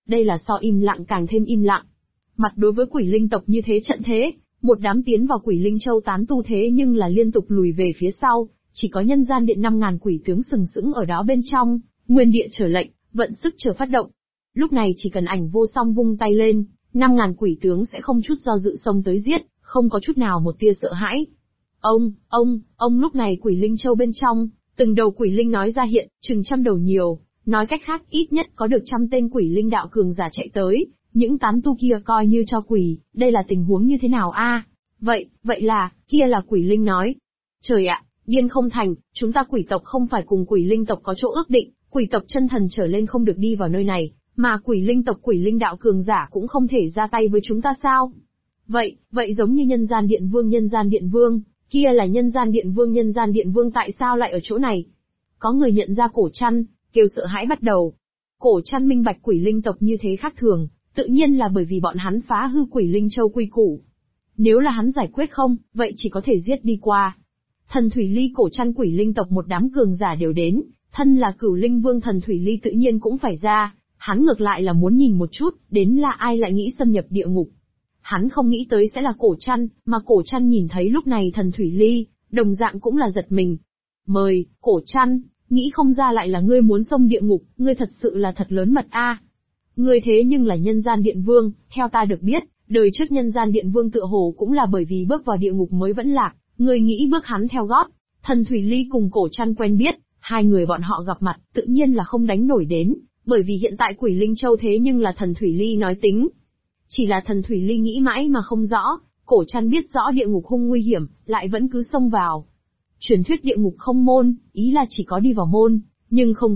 Đây là so im lặng càng thêm im lặng. Mặt đối với quỷ linh tộc như thế trận thế, một đám tiến vào quỷ linh châu tán tu thế nhưng là liên tục lùi về phía sau, chỉ có nhân gian điện 5.000 quỷ tướng sừng sững ở đó bên trong, nguyên địa chờ lệnh, vận sức chờ phát động. Lúc này chỉ cần Ảnh Vô Song vung tay lên, 5.000 quỷ tướng sẽ không chút do dự xông tới giết, không có chút nào một tia sợ hãi. Ông lúc này quỷ linh châu bên trong, từng đầu quỷ linh nói ra hiện, chừng 100 đầu nhiều, nói cách khác ít nhất có được 100 tên quỷ linh đạo cường giả chạy tới, những tán tu kia coi như cho quỷ, đây là tình huống như thế nào a? Vậy là, kia là quỷ linh nói. Trời ạ, điên không thành, chúng ta quỷ tộc không phải cùng quỷ linh tộc có chỗ ước định, quỷ tộc chân thần trở lên không được đi vào nơi này, mà quỷ linh tộc quỷ linh đạo cường giả cũng không thể ra tay với chúng ta sao? Vậy giống như nhân gian điện vương, kia là nhân gian điện vương tại sao lại ở chỗ này? Có người nhận ra Cổ Trăn, kêu sợ hãi bắt đầu. Cổ Trăn minh bạch quỷ linh tộc như thế khác thường, tự nhiên là bởi vì bọn hắn phá hư quỷ linh châu quy củ. Nếu là hắn giải quyết không, vậy chỉ có thể giết đi qua. Thần Thủy Ly Cổ Trăn quỷ linh tộc một đám cường giả đều đến, thân là Cửu Linh Vương Thần Thủy Ly tự nhiên cũng phải ra, hắn ngược lại là muốn nhìn một chút, đến là ai lại nghĩ xâm nhập địa ngục. Hắn không nghĩ tới sẽ là Cổ Trăn, mà Cổ Trăn nhìn thấy lúc này Thần Thủy Ly, đồng dạng cũng là giật mình. Mời, Cổ Trăn, nghĩ không ra lại là ngươi muốn xông địa ngục, ngươi thật sự là thật lớn mật a. Ngươi thế nhưng là nhân gian điện vương, theo ta được biết, đời trước nhân gian điện vương tựa hồ cũng là bởi vì bước vào địa ngục mới vẫn lạc, ngươi nghĩ bước hắn theo gót. Thần Thủy Ly cùng Cổ Trăn quen biết, hai người bọn họ gặp mặt, tự nhiên là không đánh nổi đến, bởi vì hiện tại Quỷ Linh Châu thế nhưng là Thần Thủy Ly nói tính. Chỉ là Thần Thủy Ly nghĩ mãi mà không rõ, Cổ Trăn biết rõ địa ngục hung nguy hiểm, lại vẫn cứ xông vào. Truyền thuyết địa ngục không môn, ý là chỉ có đi vào môn, nhưng không